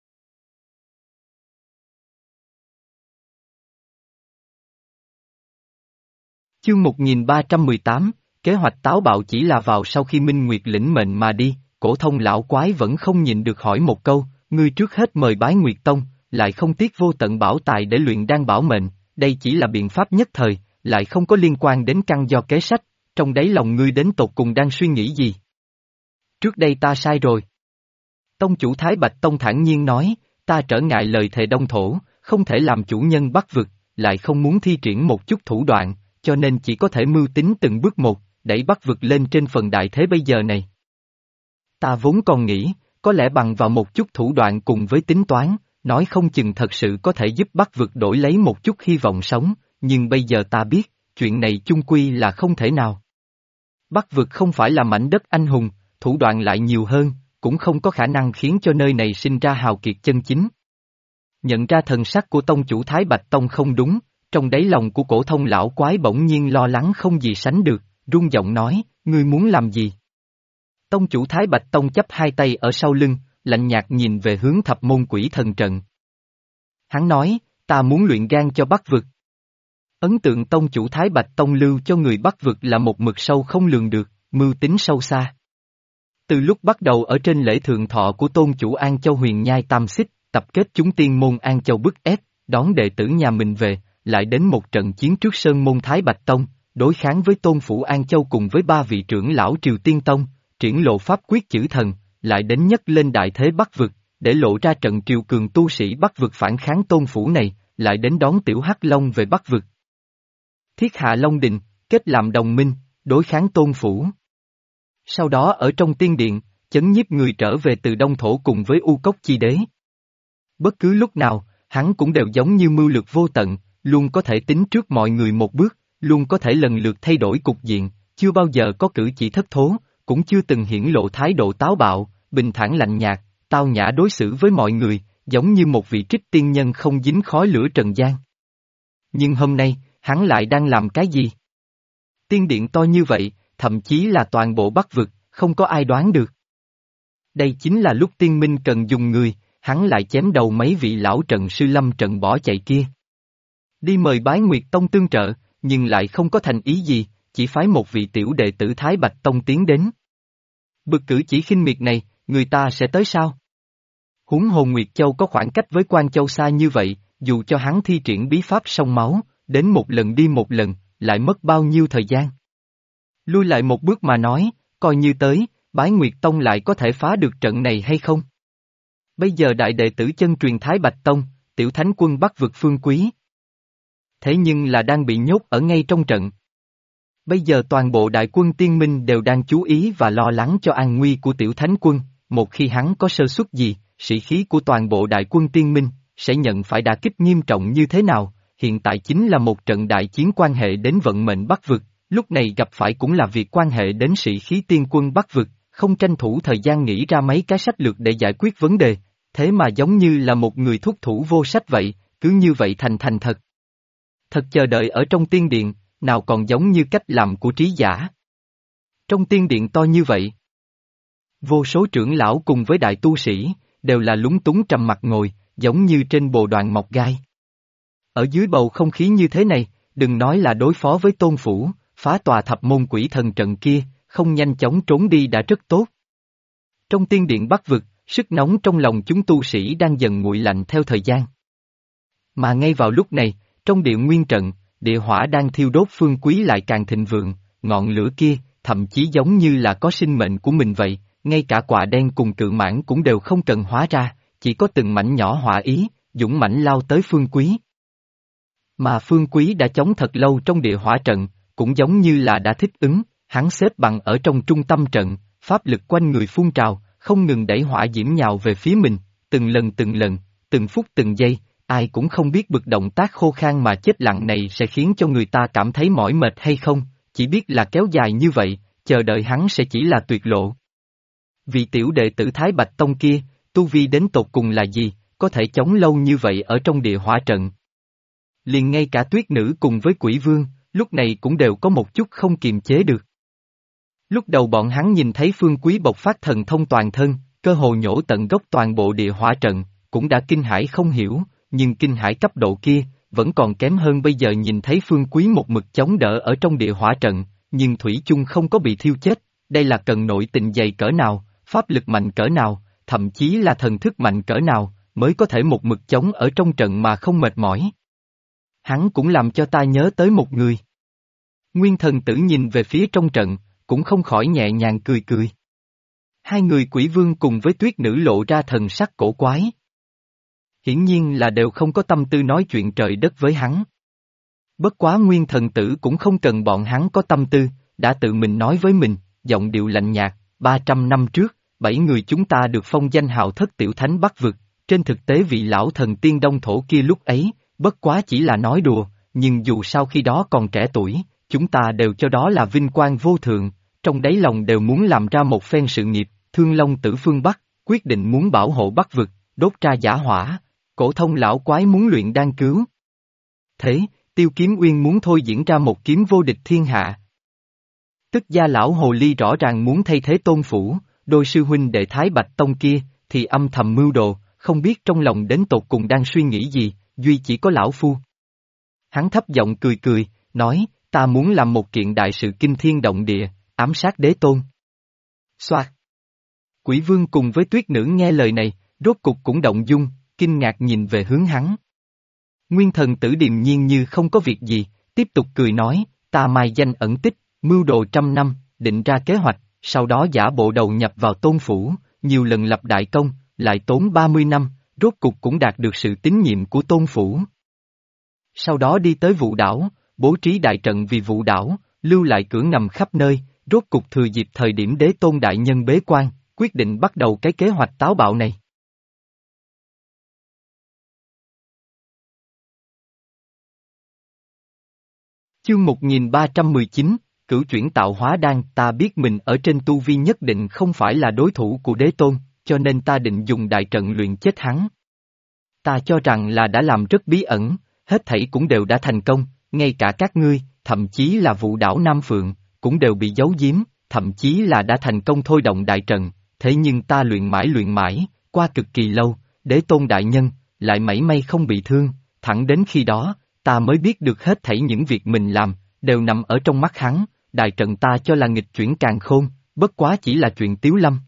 Chương 1318, kế hoạch táo bạo chỉ là vào sau khi Minh Nguyệt lĩnh mệnh mà đi, cổ thông lão quái vẫn không nhịn được hỏi một câu, ngươi trước hết mời bái Nguyệt Tông, lại không tiếc vô tận bảo tài để luyện đan bảo mệnh, đây chỉ là biện pháp nhất thời, lại không có liên quan đến căn do kế sách, trong đáy lòng ngươi đến tột cùng đang suy nghĩ gì? Trước đây ta sai rồi. Tông chủ Thái Bạch Tông thản nhiên nói, ta trở ngại lời thề Đông Thổ, không thể làm chủ nhân Bắc vực, lại không muốn thi triển một chút thủ đoạn, cho nên chỉ có thể mưu tính từng bước một, đẩy Bắc vực lên trên phần đại thế bây giờ này. Ta vốn còn nghĩ, có lẽ bằng vào một chút thủ đoạn cùng với tính toán, nói không chừng thật sự có thể giúp Bắc vực đổi lấy một chút hy vọng sống, nhưng bây giờ ta biết, chuyện này chung quy là không thể nào. Bắc vực không phải là mảnh đất anh hùng, thủ đoạn lại nhiều hơn, cũng không có khả năng khiến cho nơi này sinh ra hào kiệt chân chính. Nhận ra thần sắc của tông chủ Thái Bạch Tông không đúng, trong đáy lòng của cổ thông lão quái bỗng nhiên lo lắng không gì sánh được, run giọng nói, ngươi muốn làm gì? Tông chủ Thái Bạch Tông chắp hai tay ở sau lưng, lạnh nhạt nhìn về hướng thập môn quỷ thần trận. Hắn nói, ta muốn luyện gan cho Bắc vực. Ấn tượng tông chủ Thái Bạch Tông lưu cho người Bắc vực là một mực sâu không lường được, mưu tính sâu xa. Từ lúc bắt đầu ở trên lễ thượng thọ của tôn chủ An Châu Huyền Nhai Tam Xích, tập kết chúng tiên môn An Châu bức ép, đón đệ tử nhà mình về, lại đến một trận chiến trước Sơn môn Thái Bạch Tông, đối kháng với tôn phủ An Châu cùng với ba vị trưởng lão Triều Tiên Tông, triển lộ pháp quyết chữ thần, lại đến nhất lên đại thế Bắc vực, để lộ ra trận triều cường tu sĩ Bắc vực phản kháng tôn phủ này, lại đến đón tiểu Hắc Long về Bắc vực. Thiết hạ Long Đình, kết làm đồng minh, đối kháng tôn phủ. Sau đó ở trong tiên điện, chấn nhiếp người trở về từ Đông Thổ cùng với U Cốc Chi Đế. Bất cứ lúc nào, hắn cũng đều giống như mưu lược vô tận, luôn có thể tính trước mọi người một bước, luôn có thể lần lượt thay đổi cục diện, chưa bao giờ có cử chỉ thất thố, cũng chưa từng hiển lộ thái độ táo bạo, bình thản lạnh nhạt, tao nhã đối xử với mọi người, giống như một vị trích tiên nhân không dính khói lửa trần gian. Nhưng hôm nay, hắn lại đang làm cái gì? Tiên điện to như vậy, thậm chí là toàn bộ Bắc vực, không có ai đoán được. Đây chính là lúc tiên minh cần dùng người, hắn lại chém đầu mấy vị lão Trần Sư Lâm trận bỏ chạy kia. Đi mời bái Nguyệt Tông tương trợ, nhưng lại không có thành ý gì, chỉ phái một vị tiểu đệ tử Thái Bạch Tông tiến đến. Bực cử chỉ khinh miệt này, người ta sẽ tới sao? Huống hồ Nguyệt Châu có khoảng cách với Quan Châu xa như vậy, dù cho hắn thi triển bí pháp sông máu, đến một lần đi một lần, lại mất bao nhiêu thời gian? Lui lại một bước mà nói, coi như tới, bái Nguyệt Tông lại có thể phá được trận này hay không? Bây giờ đại đệ tử chân truyền Thái Bạch Tông, tiểu thánh quân Bắc vực Phương Quý. Thế nhưng là đang bị nhốt ở ngay trong trận. Bây giờ toàn bộ đại quân tiên minh đều đang chú ý và lo lắng cho an nguy của tiểu thánh quân, một khi hắn có sơ suất gì, sĩ khí của toàn bộ đại quân tiên minh, sẽ nhận phải đả kích nghiêm trọng như thế nào, hiện tại chính là một trận đại chiến quan hệ đến vận mệnh Bắc vực, lúc này gặp phải cũng là việc quan hệ đến sĩ khí tiên quân Bắc vực, không tranh thủ thời gian nghĩ ra mấy cái sách lược để giải quyết vấn đề, thế mà giống như là một người thúc thủ vô sách vậy, cứ như vậy thành thật. Thật chờ đợi ở trong tiên điện, nào còn giống như cách làm của trí giả. Trong tiên điện to như vậy, vô số trưởng lão cùng với đại tu sĩ, đều là lúng túng trầm mặt ngồi, giống như trên bồ đoàn mọc gai. Ở dưới bầu không khí như thế này, đừng nói là đối phó với tôn phủ, phá tòa thập môn quỷ thần trận kia, không nhanh chóng trốn đi đã rất tốt. Trong tiên điện Bắc vực, sức nóng trong lòng chúng tu sĩ đang dần nguội lạnh theo thời gian. Mà ngay vào lúc này, trong địa nguyên trận, địa hỏa đang thiêu đốt Phương Quý lại càng thịnh vượng, ngọn lửa kia, thậm chí giống như là có sinh mệnh của mình vậy, ngay cả quả đen cùng cự mãng cũng đều không cần hóa ra, chỉ có từng mảnh nhỏ hỏa ý, dũng mãnh lao tới Phương Quý. Mà Phương Quý đã chống thật lâu trong địa hỏa trận, cũng giống như là đã thích ứng, hắn xếp bằng ở trong trung tâm trận, pháp lực quanh người phun trào, không ngừng đẩy hỏa diễm nhào về phía mình, từng lần, từng phút từng giây, ai cũng không biết bực động tác khô khan mà chết lặng này sẽ khiến cho người ta cảm thấy mỏi mệt hay không, chỉ biết là kéo dài như vậy, chờ đợi hắn sẽ chỉ là tuyệt lộ. Vị tiểu đệ tử Thái Bạch Tông kia, tu vi đến tột cùng là gì, có thể chống lâu như vậy ở trong địa hỏa trận. Liền ngay cả tuyết nữ cùng với quỷ vương, lúc này cũng đều có một chút không kiềm chế được. Lúc đầu bọn hắn nhìn thấy Phương Quý bộc phát thần thông toàn thân, cơ hồ nhổ tận gốc toàn bộ địa hỏa trận, cũng đã kinh hãi không hiểu, nhưng kinh hãi cấp độ kia, vẫn còn kém hơn bây giờ nhìn thấy Phương Quý một mực chống đỡ ở trong địa hỏa trận, nhưng thủy chung không có bị thiêu chết, đây là cần nội tình dày cỡ nào, pháp lực mạnh cỡ nào, thậm chí là thần thức mạnh cỡ nào, mới có thể một mực chống ở trong trận mà không mệt mỏi. Hắn cũng làm cho ta nhớ tới một người. Nguyên thần tử nhìn về phía trong trận, cũng không khỏi nhẹ nhàng cười cười. Hai người quỷ vương cùng với tuyết nữ lộ ra thần sắc cổ quái. Hiển nhiên là đều không có tâm tư nói chuyện trời đất với hắn. Bất quá nguyên thần tử cũng không cần bọn hắn có tâm tư, đã tự mình nói với mình, giọng điệu lạnh nhạt, 300 năm trước, 7 người chúng ta được phong danh hào thất tiểu thánh Bắc vực, trên thực tế vị lão thần tiên đông thổ kia lúc ấy, bất quá chỉ là nói đùa, nhưng dù sao khi đó còn trẻ tuổi, chúng ta đều cho đó là vinh quang vô thượng, trong đáy lòng đều muốn làm ra một phen sự nghiệp, Thương Long tử phương Bắc, quyết định muốn bảo hộ Bắc vực, đốt ra giả hỏa, cổ thông lão quái muốn luyện đan cứu. Thế, Tiêu Kiếm Uyên muốn thôi diễn ra một kiếm vô địch thiên hạ. Tức gia lão hồ ly rõ ràng muốn thay thế Tôn Phủ, đôi sư huynh đệ Thái Bạch Tông kia, thì âm thầm mưu đồ, không biết trong lòng đến tột cùng đang suy nghĩ gì, duy chỉ có lão phu. Hắn thấp giọng cười cười, nói, ta muốn làm một kiện đại sự kinh thiên động địa, ám sát đế tôn. Xoạt. Quỷ vương cùng với tuyết nữ nghe lời này, rốt cục cũng động dung, kinh ngạc nhìn về hướng hắn. Nguyên thần tử điềm nhiên như không có việc gì, tiếp tục cười nói, ta mai danh ẩn tích, mưu đồ 100 năm, định ra kế hoạch, sau đó giả bộ đầu nhập vào Tôn Phủ, nhiều lần lập đại công, lại tốn 30 năm, rốt cục cũng đạt được sự tín nhiệm của Tôn Phủ. Sau đó đi tới Vũ Đảo, bố trí đại trận vì Vũ Đảo, lưu lại cửa ngầm khắp nơi, rốt cục thừa dịp thời điểm đế tôn đại nhân bế quan, quyết định bắt đầu cái kế hoạch táo bạo này. Chương 1319, Cửu chuyển tạo hóa đan, ta biết mình ở trên tu vi nhất định không phải là đối thủ của đế tôn, cho nên ta định dùng đại trận luyện chết hắn. Ta cho rằng là đã làm rất bí ẩn, hết thảy cũng đều đã thành công, ngay cả các ngươi, thậm chí là Vũ Đảo Nam Phượng, cũng đều bị giấu giếm, thậm chí là đã thành công thôi động đại trận, thế nhưng ta luyện mãi, qua cực kỳ lâu, đế tôn đại nhân, lại mảy may không bị thương, thẳng đến khi đó, ta mới biết được hết thảy những việc mình làm, đều nằm ở trong mắt hắn, đại trận ta cho là nghịch chuyển càn khôn, bất quá chỉ là chuyện tiếu lâm.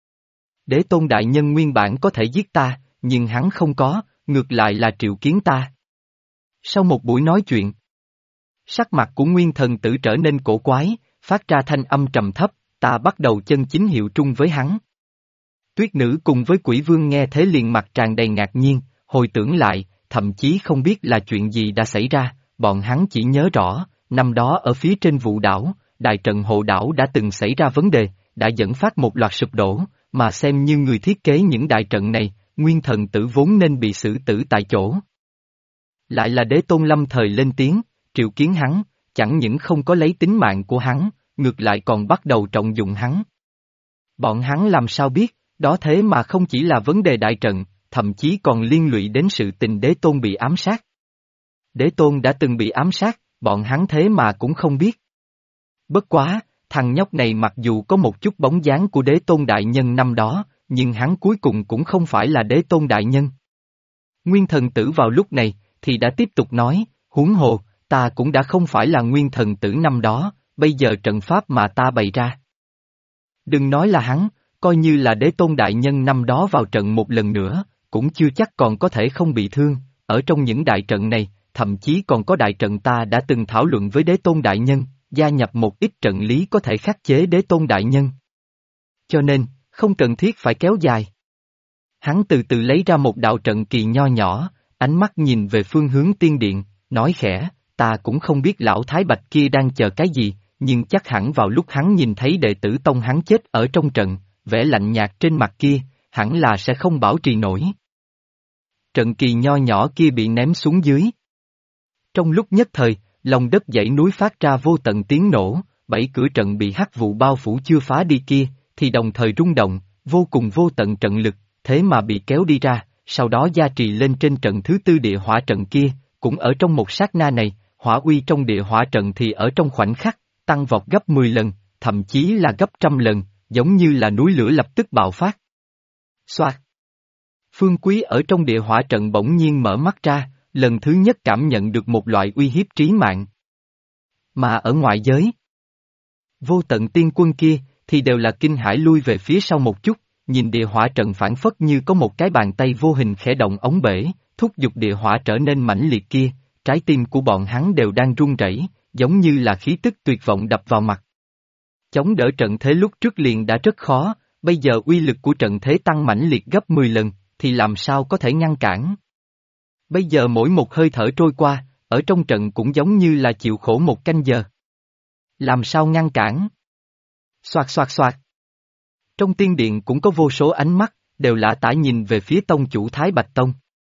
Đế tôn đại nhân nguyên bản có thể giết ta, nhưng hắn không có, ngược lại là triệu kiến ta. Sau một buổi nói chuyện, sắc mặt của nguyên thần tử trở nên cổ quái, phát ra thanh âm trầm thấp, ta bắt đầu chân chính hiệu trung với hắn. Tuyết nữ cùng với quỷ vương nghe thế liền mặt tràn đầy ngạc nhiên, hồi tưởng lại, thậm chí không biết là chuyện gì đã xảy ra, bọn hắn chỉ nhớ rõ, năm đó ở phía trên Vũ Đảo, đại trận hộ đảo đã từng xảy ra vấn đề, đã dẫn phát một loạt sụp đổ, mà xem như người thiết kế những đại trận này, nguyên thần tử vốn nên bị xử tử tại chỗ. Lại là đế tôn lâm thời lên tiếng, triệu kiến hắn, chẳng những không có lấy tính mạng của hắn, ngược lại còn bắt đầu trọng dụng hắn. Bọn hắn làm sao biết, đó thế mà không chỉ là vấn đề đại trận, thậm chí còn liên lụy đến sự tình đế tôn bị ám sát. Đế tôn đã từng bị ám sát, bọn hắn thế mà cũng không biết. Bất quá, thằng nhóc này mặc dù có một chút bóng dáng của đế tôn đại nhân năm đó, nhưng hắn cuối cùng cũng không phải là đế tôn đại nhân. Nguyên thần tử vào lúc này, thì đã tiếp tục nói, huống hồ, ta cũng đã không phải là nguyên thần tử năm đó, bây giờ trận pháp mà ta bày ra. Đừng nói là hắn, coi như là đế tôn đại nhân năm đó vào trận một lần nữa, cũng chưa chắc còn có thể không bị thương, ở trong những đại trận này, thậm chí còn có đại trận ta đã từng thảo luận với đế tôn đại nhân, gia nhập một ít trận lý có thể khắc chế đế tôn đại nhân. Cho nên, không cần thiết phải kéo dài. Hắn từ từ lấy ra một đạo trận kỳ nho nhỏ, ánh mắt nhìn về phương hướng tiên điện, nói khẽ, ta cũng không biết lão Thái Bạch kia đang chờ cái gì, nhưng chắc hẳn vào lúc hắn nhìn thấy đệ tử tông hắn chết ở trong trận, vẻ lạnh nhạt trên mặt kia, hẳn là sẽ không bảo trì nổi. trận kỳ nho nhỏ kia bị ném xuống dưới. Trong lúc nhất thời, lòng đất dãy núi phát ra vô tận tiếng nổ, 7 cửa trận bị hắc vụ bao phủ chưa phá đi kia, thì đồng thời rung động, vô cùng vô tận trận lực, thế mà bị kéo đi ra, sau đó gia trì lên trên trận thứ tư địa hỏa trận kia, cũng ở trong một sát na này, hỏa uy trong địa hỏa trận thì ở trong khoảnh khắc, tăng vọt gấp 10 lần, thậm chí là gấp trăm lần, giống như là núi lửa lập tức bạo phát. Xoạt! Phương Quý ở trong địa hỏa trận bỗng nhiên mở mắt ra, lần thứ nhất cảm nhận được một loại uy hiếp trí mạng. Mà ở ngoại giới, vô tận tiên quân kia, thì đều là kinh hãi lui về phía sau một chút, nhìn địa hỏa trận phản phất như có một cái bàn tay vô hình khẽ động ống bể, thúc giục địa hỏa trở nên mãnh liệt kia, trái tim của bọn hắn đều đang run rẩy, giống như là khí tức tuyệt vọng đập vào mặt. Chống đỡ trận thế lúc trước liền đã rất khó, bây giờ uy lực của trận thế tăng mãnh liệt gấp 10 lần, thì làm sao có thể ngăn cản. Bây giờ mỗi một hơi thở trôi qua, ở trong trận cũng giống như là chịu khổ một canh giờ. Làm sao ngăn cản? Xoạt xoạt xoạt. Trong tiên điện cũng có vô số ánh mắt, đều lả tả nhìn về phía tông chủ Thái Bạch Tông.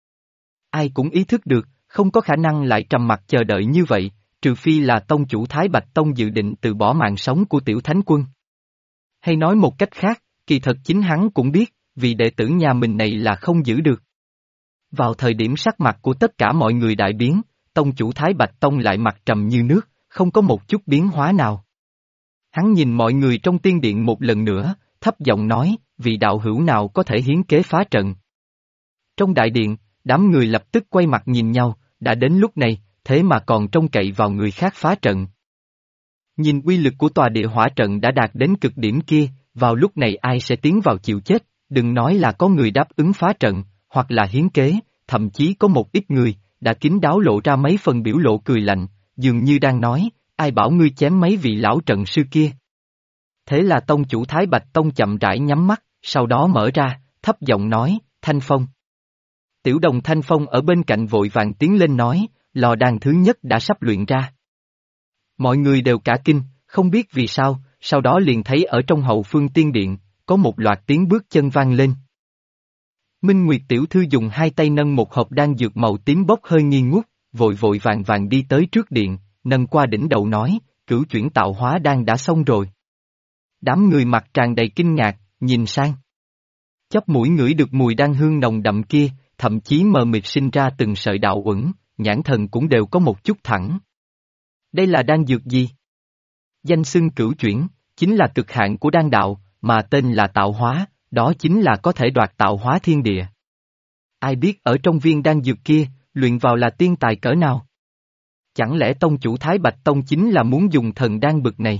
Ai cũng ý thức được, không có khả năng lại trầm mặc chờ đợi như vậy, trừ phi là tông chủ Thái Bạch Tông dự định từ bỏ mạng sống của tiểu thánh quân. Hay nói một cách khác, kỳ thật chính hắn cũng biết, vì đệ tử nhà mình này là không giữ được. Vào thời điểm sắc mặt của tất cả mọi người đại biến, tông chủ Thái Bạch Tông lại mặt trầm như nước, không có một chút biến hóa nào. Hắn nhìn mọi người trong tiên điện một lần nữa, thấp giọng nói, vị đạo hữu nào có thể hiến kế phá trận. Trong đại điện, đám người lập tức quay mặt nhìn nhau, đã đến lúc này, thế mà còn trông cậy vào người khác phá trận. Nhìn uy lực của tòa địa hỏa trận đã đạt đến cực điểm kia, vào lúc này ai sẽ tiến vào chịu chết, đừng nói là có người đáp ứng phá trận, hoặc là hiến kế, thậm chí có một ít người, đã kín đáo lộ ra mấy phần biểu lộ cười lạnh, dường như đang nói, ai bảo ngươi chém mấy vị lão trận sư kia. Thế là tông chủ Thái Bạch Tông chậm rãi nhắm mắt, sau đó mở ra, thấp giọng nói, Thanh Phong. Tiểu đồng Thanh Phong ở bên cạnh vội vàng tiến lên nói, lò đan thứ nhất đã sắp luyện ra. Mọi người đều cả kinh, không biết vì sao, sau đó liền thấy ở trong hậu phương tiên điện, có một loạt tiếng bước chân vang lên. Minh Nguyệt tiểu thư dùng hai tay nâng một hộp đan dược màu tím bốc hơi nghi ngút, vội vội vàng vàng đi tới trước điện, nâng qua đỉnh đầu nói, cửu chuyển tạo hóa đan đã xong rồi. Đám người mặt tràn đầy kinh ngạc, nhìn sang. Chóp mũi ngửi được mùi đan hương nồng đậm kia, thậm chí mờ mịt sinh ra từng sợi đạo uẩn, nhãn thần cũng đều có một chút thẳng. Đây là đan dược gì? Danh xưng cửu chuyển, chính là cực hạn của đan đạo, mà tên là tạo hóa, đó chính là có thể đoạt tạo hóa thiên địa. Ai biết ở trong viên đan dược kia, luyện vào là tiên tài cỡ nào? Chẳng lẽ tông chủ Thái Bạch Tông chính là muốn dùng thần đan bực này?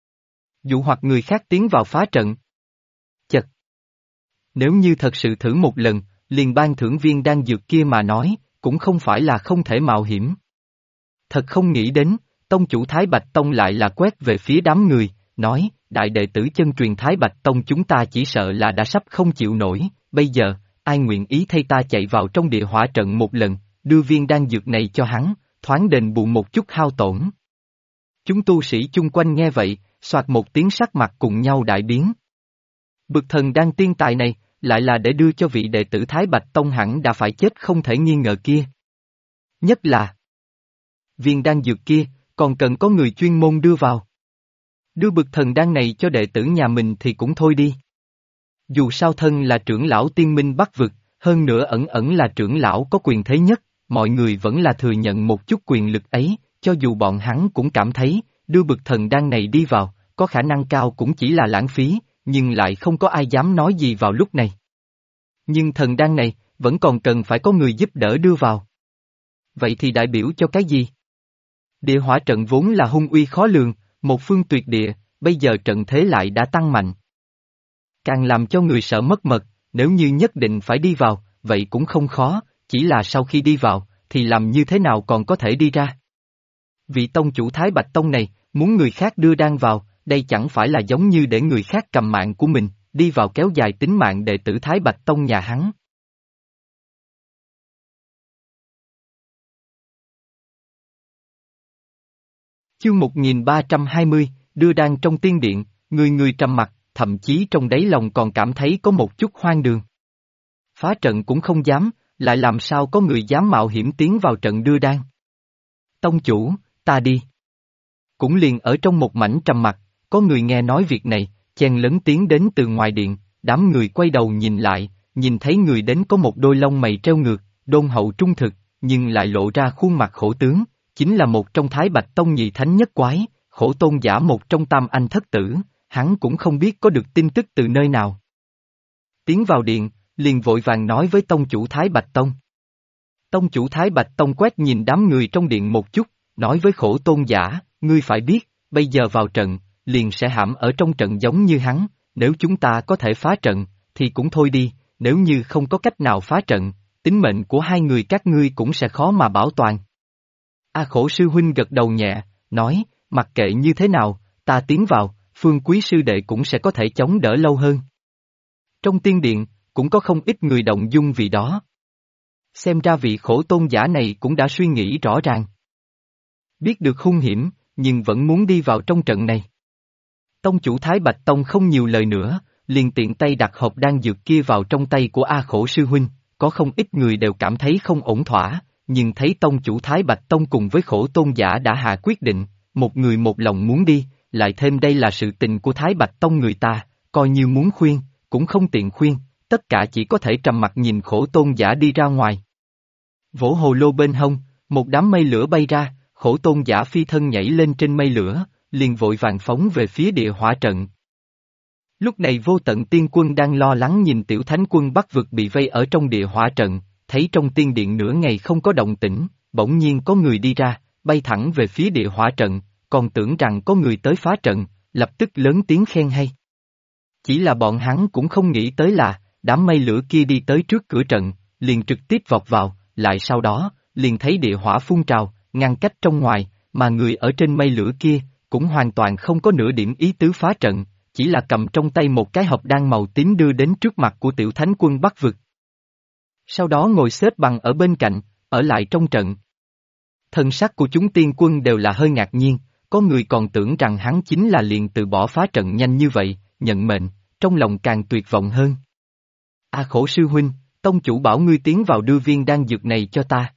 Dụ hoặc người khác tiến vào phá trận? Chật! Nếu như thật sự thử một lần, liền ban thưởng viên đan dược kia mà nói, cũng không phải là không thể mạo hiểm. Thật không nghĩ đến, tông chủ Thái Bạch Tông lại là quét về phía đám người, nói, đại đệ tử chân truyền Thái Bạch Tông chúng ta chỉ sợ là đã sắp không chịu nổi, bây giờ, ai nguyện ý thay ta chạy vào trong địa hỏa trận một lần, đưa viên đan dược này cho hắn, thoáng đền bù một chút hao tổn. Chúng tu sĩ chung quanh nghe vậy, soạt một tiếng sắc mặt cùng nhau đại biến. Bực thần đan tiên tài này, lại là để đưa cho vị đệ tử Thái Bạch Tông hẳn đã phải chết không thể nghi ngờ kia. Nhất là viên đan dược kia, còn cần có người chuyên môn đưa vào. Đưa bực thần đan này cho đệ tử nhà mình thì cũng thôi đi. Dù sao thân là trưởng lão tiên minh Bắc vực, hơn nữa ẩn ẩn là trưởng lão có quyền thế nhất, mọi người vẫn là thừa nhận một chút quyền lực ấy, cho dù bọn hắn cũng cảm thấy, đưa bực thần đan này đi vào, có khả năng cao cũng chỉ là lãng phí, nhưng lại không có ai dám nói gì vào lúc này. Nhưng thần đan này, vẫn còn cần phải có người giúp đỡ đưa vào. Vậy thì đại biểu cho cái gì? Địa hỏa trận vốn là hung uy khó lường, một phương tuyệt địa, bây giờ trận thế lại đã tăng mạnh. Càng làm cho người sợ mất mật, nếu như nhất định phải đi vào, vậy cũng không khó, chỉ là sau khi đi vào, thì làm như thế nào còn có thể đi ra. Vị tông chủ Thái Bạch Tông này, muốn người khác đưa đan vào, đây chẳng phải là giống như để người khác cầm mạng của mình, đi vào kéo dài tính mạng đệ tử Thái Bạch Tông nhà hắn. Chương 1320, đưa đan trong tiên điện, người người trầm mặc, thậm chí trong đáy lòng còn cảm thấy có một chút hoang đường. Phá trận cũng không dám, lại làm sao có người dám mạo hiểm tiến vào trận đưa đan. Tông chủ, ta đi. Cũng liền ở trong một mảnh trầm mặc, có người nghe nói việc này, chen lấn tiến đến từ ngoài điện, đám người quay đầu nhìn lại, nhìn thấy người đến có một đôi lông mày treo ngược, đôn hậu trung thực, nhưng lại lộ ra khuôn mặt khổ tướng, chính là một trong Thái Bạch Tông nhị thánh nhất quái, Khổ Tôn Giả một trong tam anh thất tử, hắn cũng không biết có được tin tức từ nơi nào. Tiến vào điện, liền vội vàng nói với tông chủ Thái Bạch Tông. Tông chủ Thái Bạch Tông quét nhìn đám người trong điện một chút, nói với Khổ Tôn Giả, ngươi phải biết, bây giờ vào trận, liền sẽ hãm ở trong trận giống như hắn, nếu chúng ta có thể phá trận, thì cũng thôi đi, nếu như không có cách nào phá trận, tính mệnh của hai người các ngươi cũng sẽ khó mà bảo toàn. A Khổ sư huynh gật đầu nhẹ, nói, mặc kệ như thế nào, ta tiến vào, Phương Quý sư đệ cũng sẽ có thể chống đỡ lâu hơn. Trong tiên điện, cũng có không ít người động dung vì đó. Xem ra vị Khổ Tôn Giả này cũng đã suy nghĩ rõ ràng. Biết được hung hiểm, nhưng vẫn muốn đi vào trong trận này. Tông chủ Thái Bạch Tông không nhiều lời nữa, liền tiện tay đặt hộp đan dược kia vào trong tay của A Khổ sư huynh, có không ít người đều cảm thấy không ổn thỏa, nhưng thấy tông chủ Thái Bạch Tông cùng với Khổ Tôn Giả đã hạ quyết định, một người một lòng muốn đi, lại thêm đây là sự tình của Thái Bạch Tông người ta, coi như muốn khuyên, cũng không tiện khuyên, tất cả chỉ có thể trầm mặt nhìn Khổ Tôn Giả đi ra ngoài. Vỗ hồ lô bên hông, một đám mây lửa bay ra, Khổ Tôn Giả phi thân nhảy lên trên mây lửa, liền vội vàng phóng về phía địa hỏa trận. Lúc này Vô Tận Tiên Quân đang lo lắng nhìn Tiểu Thánh Quân Bắc Vực bị vây ở trong địa hỏa trận, thấy trong tiên điện nửa ngày không có động tĩnh, bỗng nhiên có người đi ra, bay thẳng về phía địa hỏa trận, còn tưởng rằng có người tới phá trận, lập tức lớn tiếng khen hay. Chỉ là bọn hắn cũng không nghĩ tới là, đám mây lửa kia đi tới trước cửa trận, liền trực tiếp vọt vào, lại sau đó, liền thấy địa hỏa phun trào, ngăn cách trong ngoài, mà người ở trên mây lửa kia, cũng hoàn toàn không có nửa điểm ý tứ phá trận, chỉ là cầm trong tay một cái hộp đan màu tím đưa đến trước mặt của Tiểu Thánh Quân Bắc Vực. Sau đó ngồi xếp bằng ở bên cạnh, ở lại trong trận. Thần sắc của chúng tiên quân đều là hơi ngạc nhiên, có người còn tưởng rằng hắn chính là liền từ bỏ phá trận nhanh như vậy, nhận mệnh, trong lòng càng tuyệt vọng hơn. A Khổ sư huynh, tông chủ bảo ngươi tiến vào đưa viên đan dược này cho ta.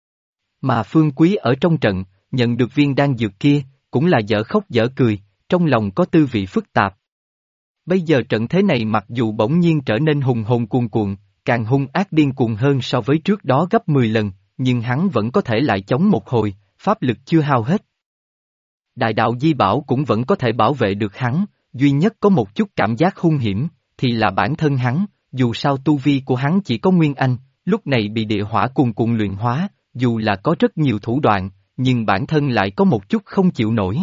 Mà Phương Quý ở trong trận, nhận được viên đan dược kia, cũng là dở khóc dở cười, trong lòng có tư vị phức tạp. Bây giờ trận thế này mặc dù bỗng nhiên trở nên hùng hồn cuồn cuộn, càng hung ác điên cuồng hơn so với trước đó gấp 10 lần, nhưng hắn vẫn có thể lại chống một hồi, pháp lực chưa hao hết. Đại đạo Di Bảo cũng vẫn có thể bảo vệ được hắn, duy nhất có một chút cảm giác hung hiểm, thì là bản thân hắn, dù sao tu vi của hắn chỉ có Nguyên Anh, lúc này bị địa hỏa cuồn cuộn luyện hóa, dù là có rất nhiều thủ đoạn, nhưng bản thân lại có một chút không chịu nổi.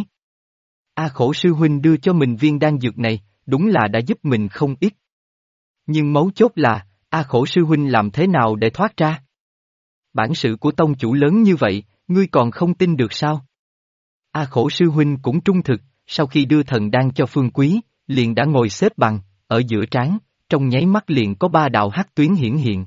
A Khổ sư huynh đưa cho mình viên đan dược này, đúng là đã giúp mình không ít. Nhưng mấu chốt là, A Khổ sư huynh làm thế nào để thoát ra? Bản sự của tông chủ lớn như vậy, ngươi còn không tin được sao? A Khổ sư huynh cũng trung thực, sau khi đưa thần đan cho Phương Quý, liền đã ngồi xếp bằng, ở giữa trán, trong nháy mắt liền có 3 đạo hắc tuyến hiển hiện.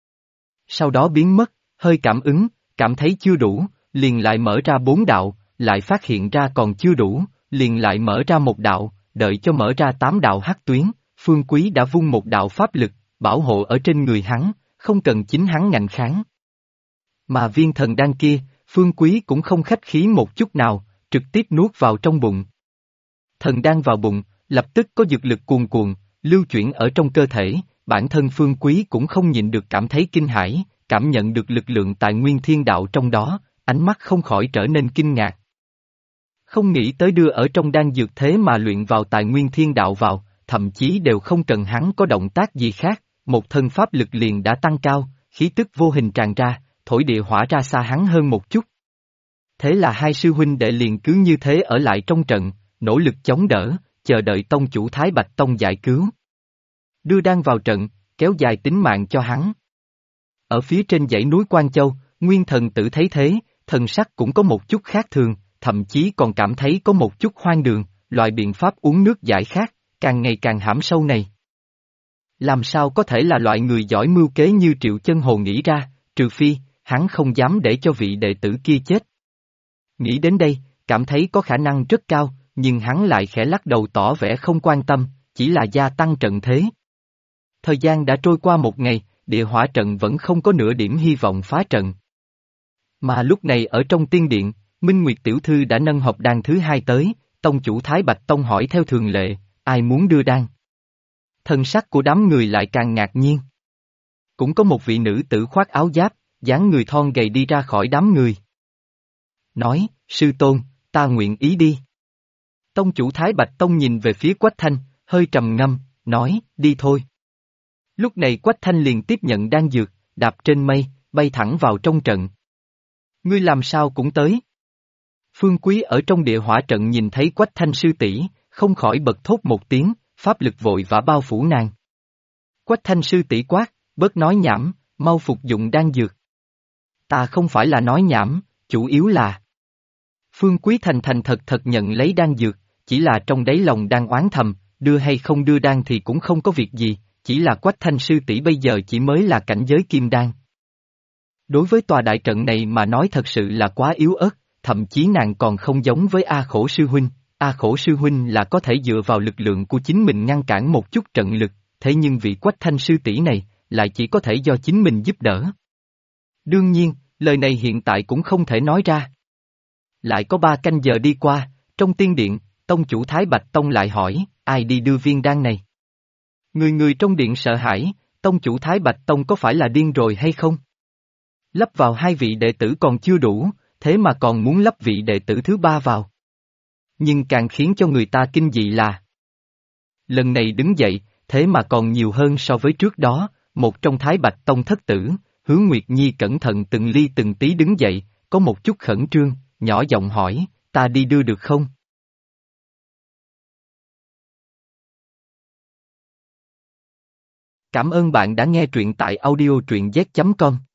Sau đó biến mất, hơi cảm ứng, cảm thấy chưa đủ, liền lại mở ra 4 đạo, lại phát hiện ra còn chưa đủ, liền lại mở ra 1 đạo, đợi cho mở ra 8 đạo hắc tuyến, Phương Quý đã vung 1 đạo pháp lực, bảo hộ ở trên người hắn, không cần chính hắn ngạnh kháng. Mà viên thần đan kia, Phương Quý cũng không khách khí một chút nào, trực tiếp nuốt vào trong bụng. Thần đan vào bụng, lập tức có dược lực cuồn cuộn, lưu chuyển ở trong cơ thể, bản thân Phương Quý cũng không nhịn được cảm thấy kinh hãi, cảm nhận được lực lượng tại nguyên thiên đạo trong đó, ánh mắt không khỏi trở nên kinh ngạc. Không nghĩ tới đưa ở trong đan dược thế mà luyện vào tài nguyên thiên đạo vào, thậm chí đều không cần hắn có động tác gì khác, một thân pháp lực liền đã tăng cao, khí tức vô hình tràn ra, thổi địa hỏa ra xa hắn hơn một chút. Thế là hai sư huynh đệ liền cứ như thế ở lại trong trận, nỗ lực chống đỡ, chờ đợi tông chủ Thái Bạch Tông giải cứu. Đưa đan vào trận, kéo dài tính mạng cho hắn. Ở phía trên dãy núi Quan Châu, Nguyên Thần Tử thấy thế, thần sắc cũng có một chút khác thường, thậm chí còn cảm thấy có một chút hoang đường, loại biện pháp uống nước giải khát, càng ngày càng hãm sâu này. Làm sao có thể là loại người giỏi mưu kế như Triệu Chân Hồ nghĩ ra, trừ phi, hắn không dám để cho vị đệ tử kia chết. Nghĩ đến đây, cảm thấy có khả năng rất cao, nhưng hắn lại khẽ lắc đầu tỏ vẻ không quan tâm, chỉ là gia tăng trận thế. Thời gian đã trôi qua 1 ngày, địa hỏa trận vẫn không có nửa điểm hy vọng phá trận. Mà lúc này ở trong tiên điện, Minh Nguyệt tiểu thư đã nâng hộp đan thứ hai tới, tông chủ Thái Bạch Tông hỏi theo thường lệ, ai muốn đưa đan? Thân sắc của đám người lại càng ngạc nhiên. Cũng có một vị nữ tử khoác áo giáp, dáng người thon gầy đi ra khỏi đám người. Nói, sư tôn, ta nguyện ý đi. Tông chủ Thái Bạch Tông nhìn về phía Quách Thanh, hơi trầm ngâm, nói, đi thôi. Lúc này Quách Thanh liền tiếp nhận đan dược, đạp trên mây, bay thẳng vào trong trận. Ngươi làm sao cũng tới. Phương Quý ở trong địa hỏa trận nhìn thấy Quách Thanh sư tỷ, không khỏi bật thốt một tiếng, pháp lực vội vã bao phủ nàng. Quách Thanh sư tỷ quát, bớt nói nhảm, mau phục dụng đan dược. Ta không phải là nói nhảm, chủ yếu là... Phương Quý thành thành thật thật nhận lấy đan dược, chỉ là trong đáy lòng đang oán thầm, đưa hay không đưa đan thì cũng không có việc gì, chỉ là Quách Thanh sư tỷ bây giờ chỉ mới là cảnh giới kim đan. Đối với tòa đại trận này mà nói thật sự là quá yếu ớt, thậm chí nàng còn không giống với A Khổ sư huynh. A Khổ sư huynh là có thể dựa vào lực lượng của chính mình ngăn cản một chút trận lực, thế nhưng vị Quách Thanh sư tỷ này, lại chỉ có thể do chính mình giúp đỡ. Đương nhiên, lời này hiện tại cũng không thể nói ra. Lại có 3 canh giờ đi qua, trong tiên điện, tông chủ Thái Bạch Tông lại hỏi, ai đi đưa viên đan này? Người trong điện sợ hãi, tông chủ Thái Bạch Tông có phải là điên rồi hay không? Lắp vào 2 vị đệ tử còn chưa đủ, thế mà còn muốn lắp vị đệ tử thứ 3 vào. Nhưng càng khiến cho người ta kinh dị là lần này đứng dậy, thế mà còn nhiều hơn so với trước đó, một trong Thái Bạch Tông thất tử, Hướng Nguyệt Nhi cẩn thận từng ly từng tí đứng dậy, có một chút khẩn trương, nhỏ giọng hỏi, ta đi đưa được không? Cảm ơn bạn đã nghe truyện tại audio truyện z.com.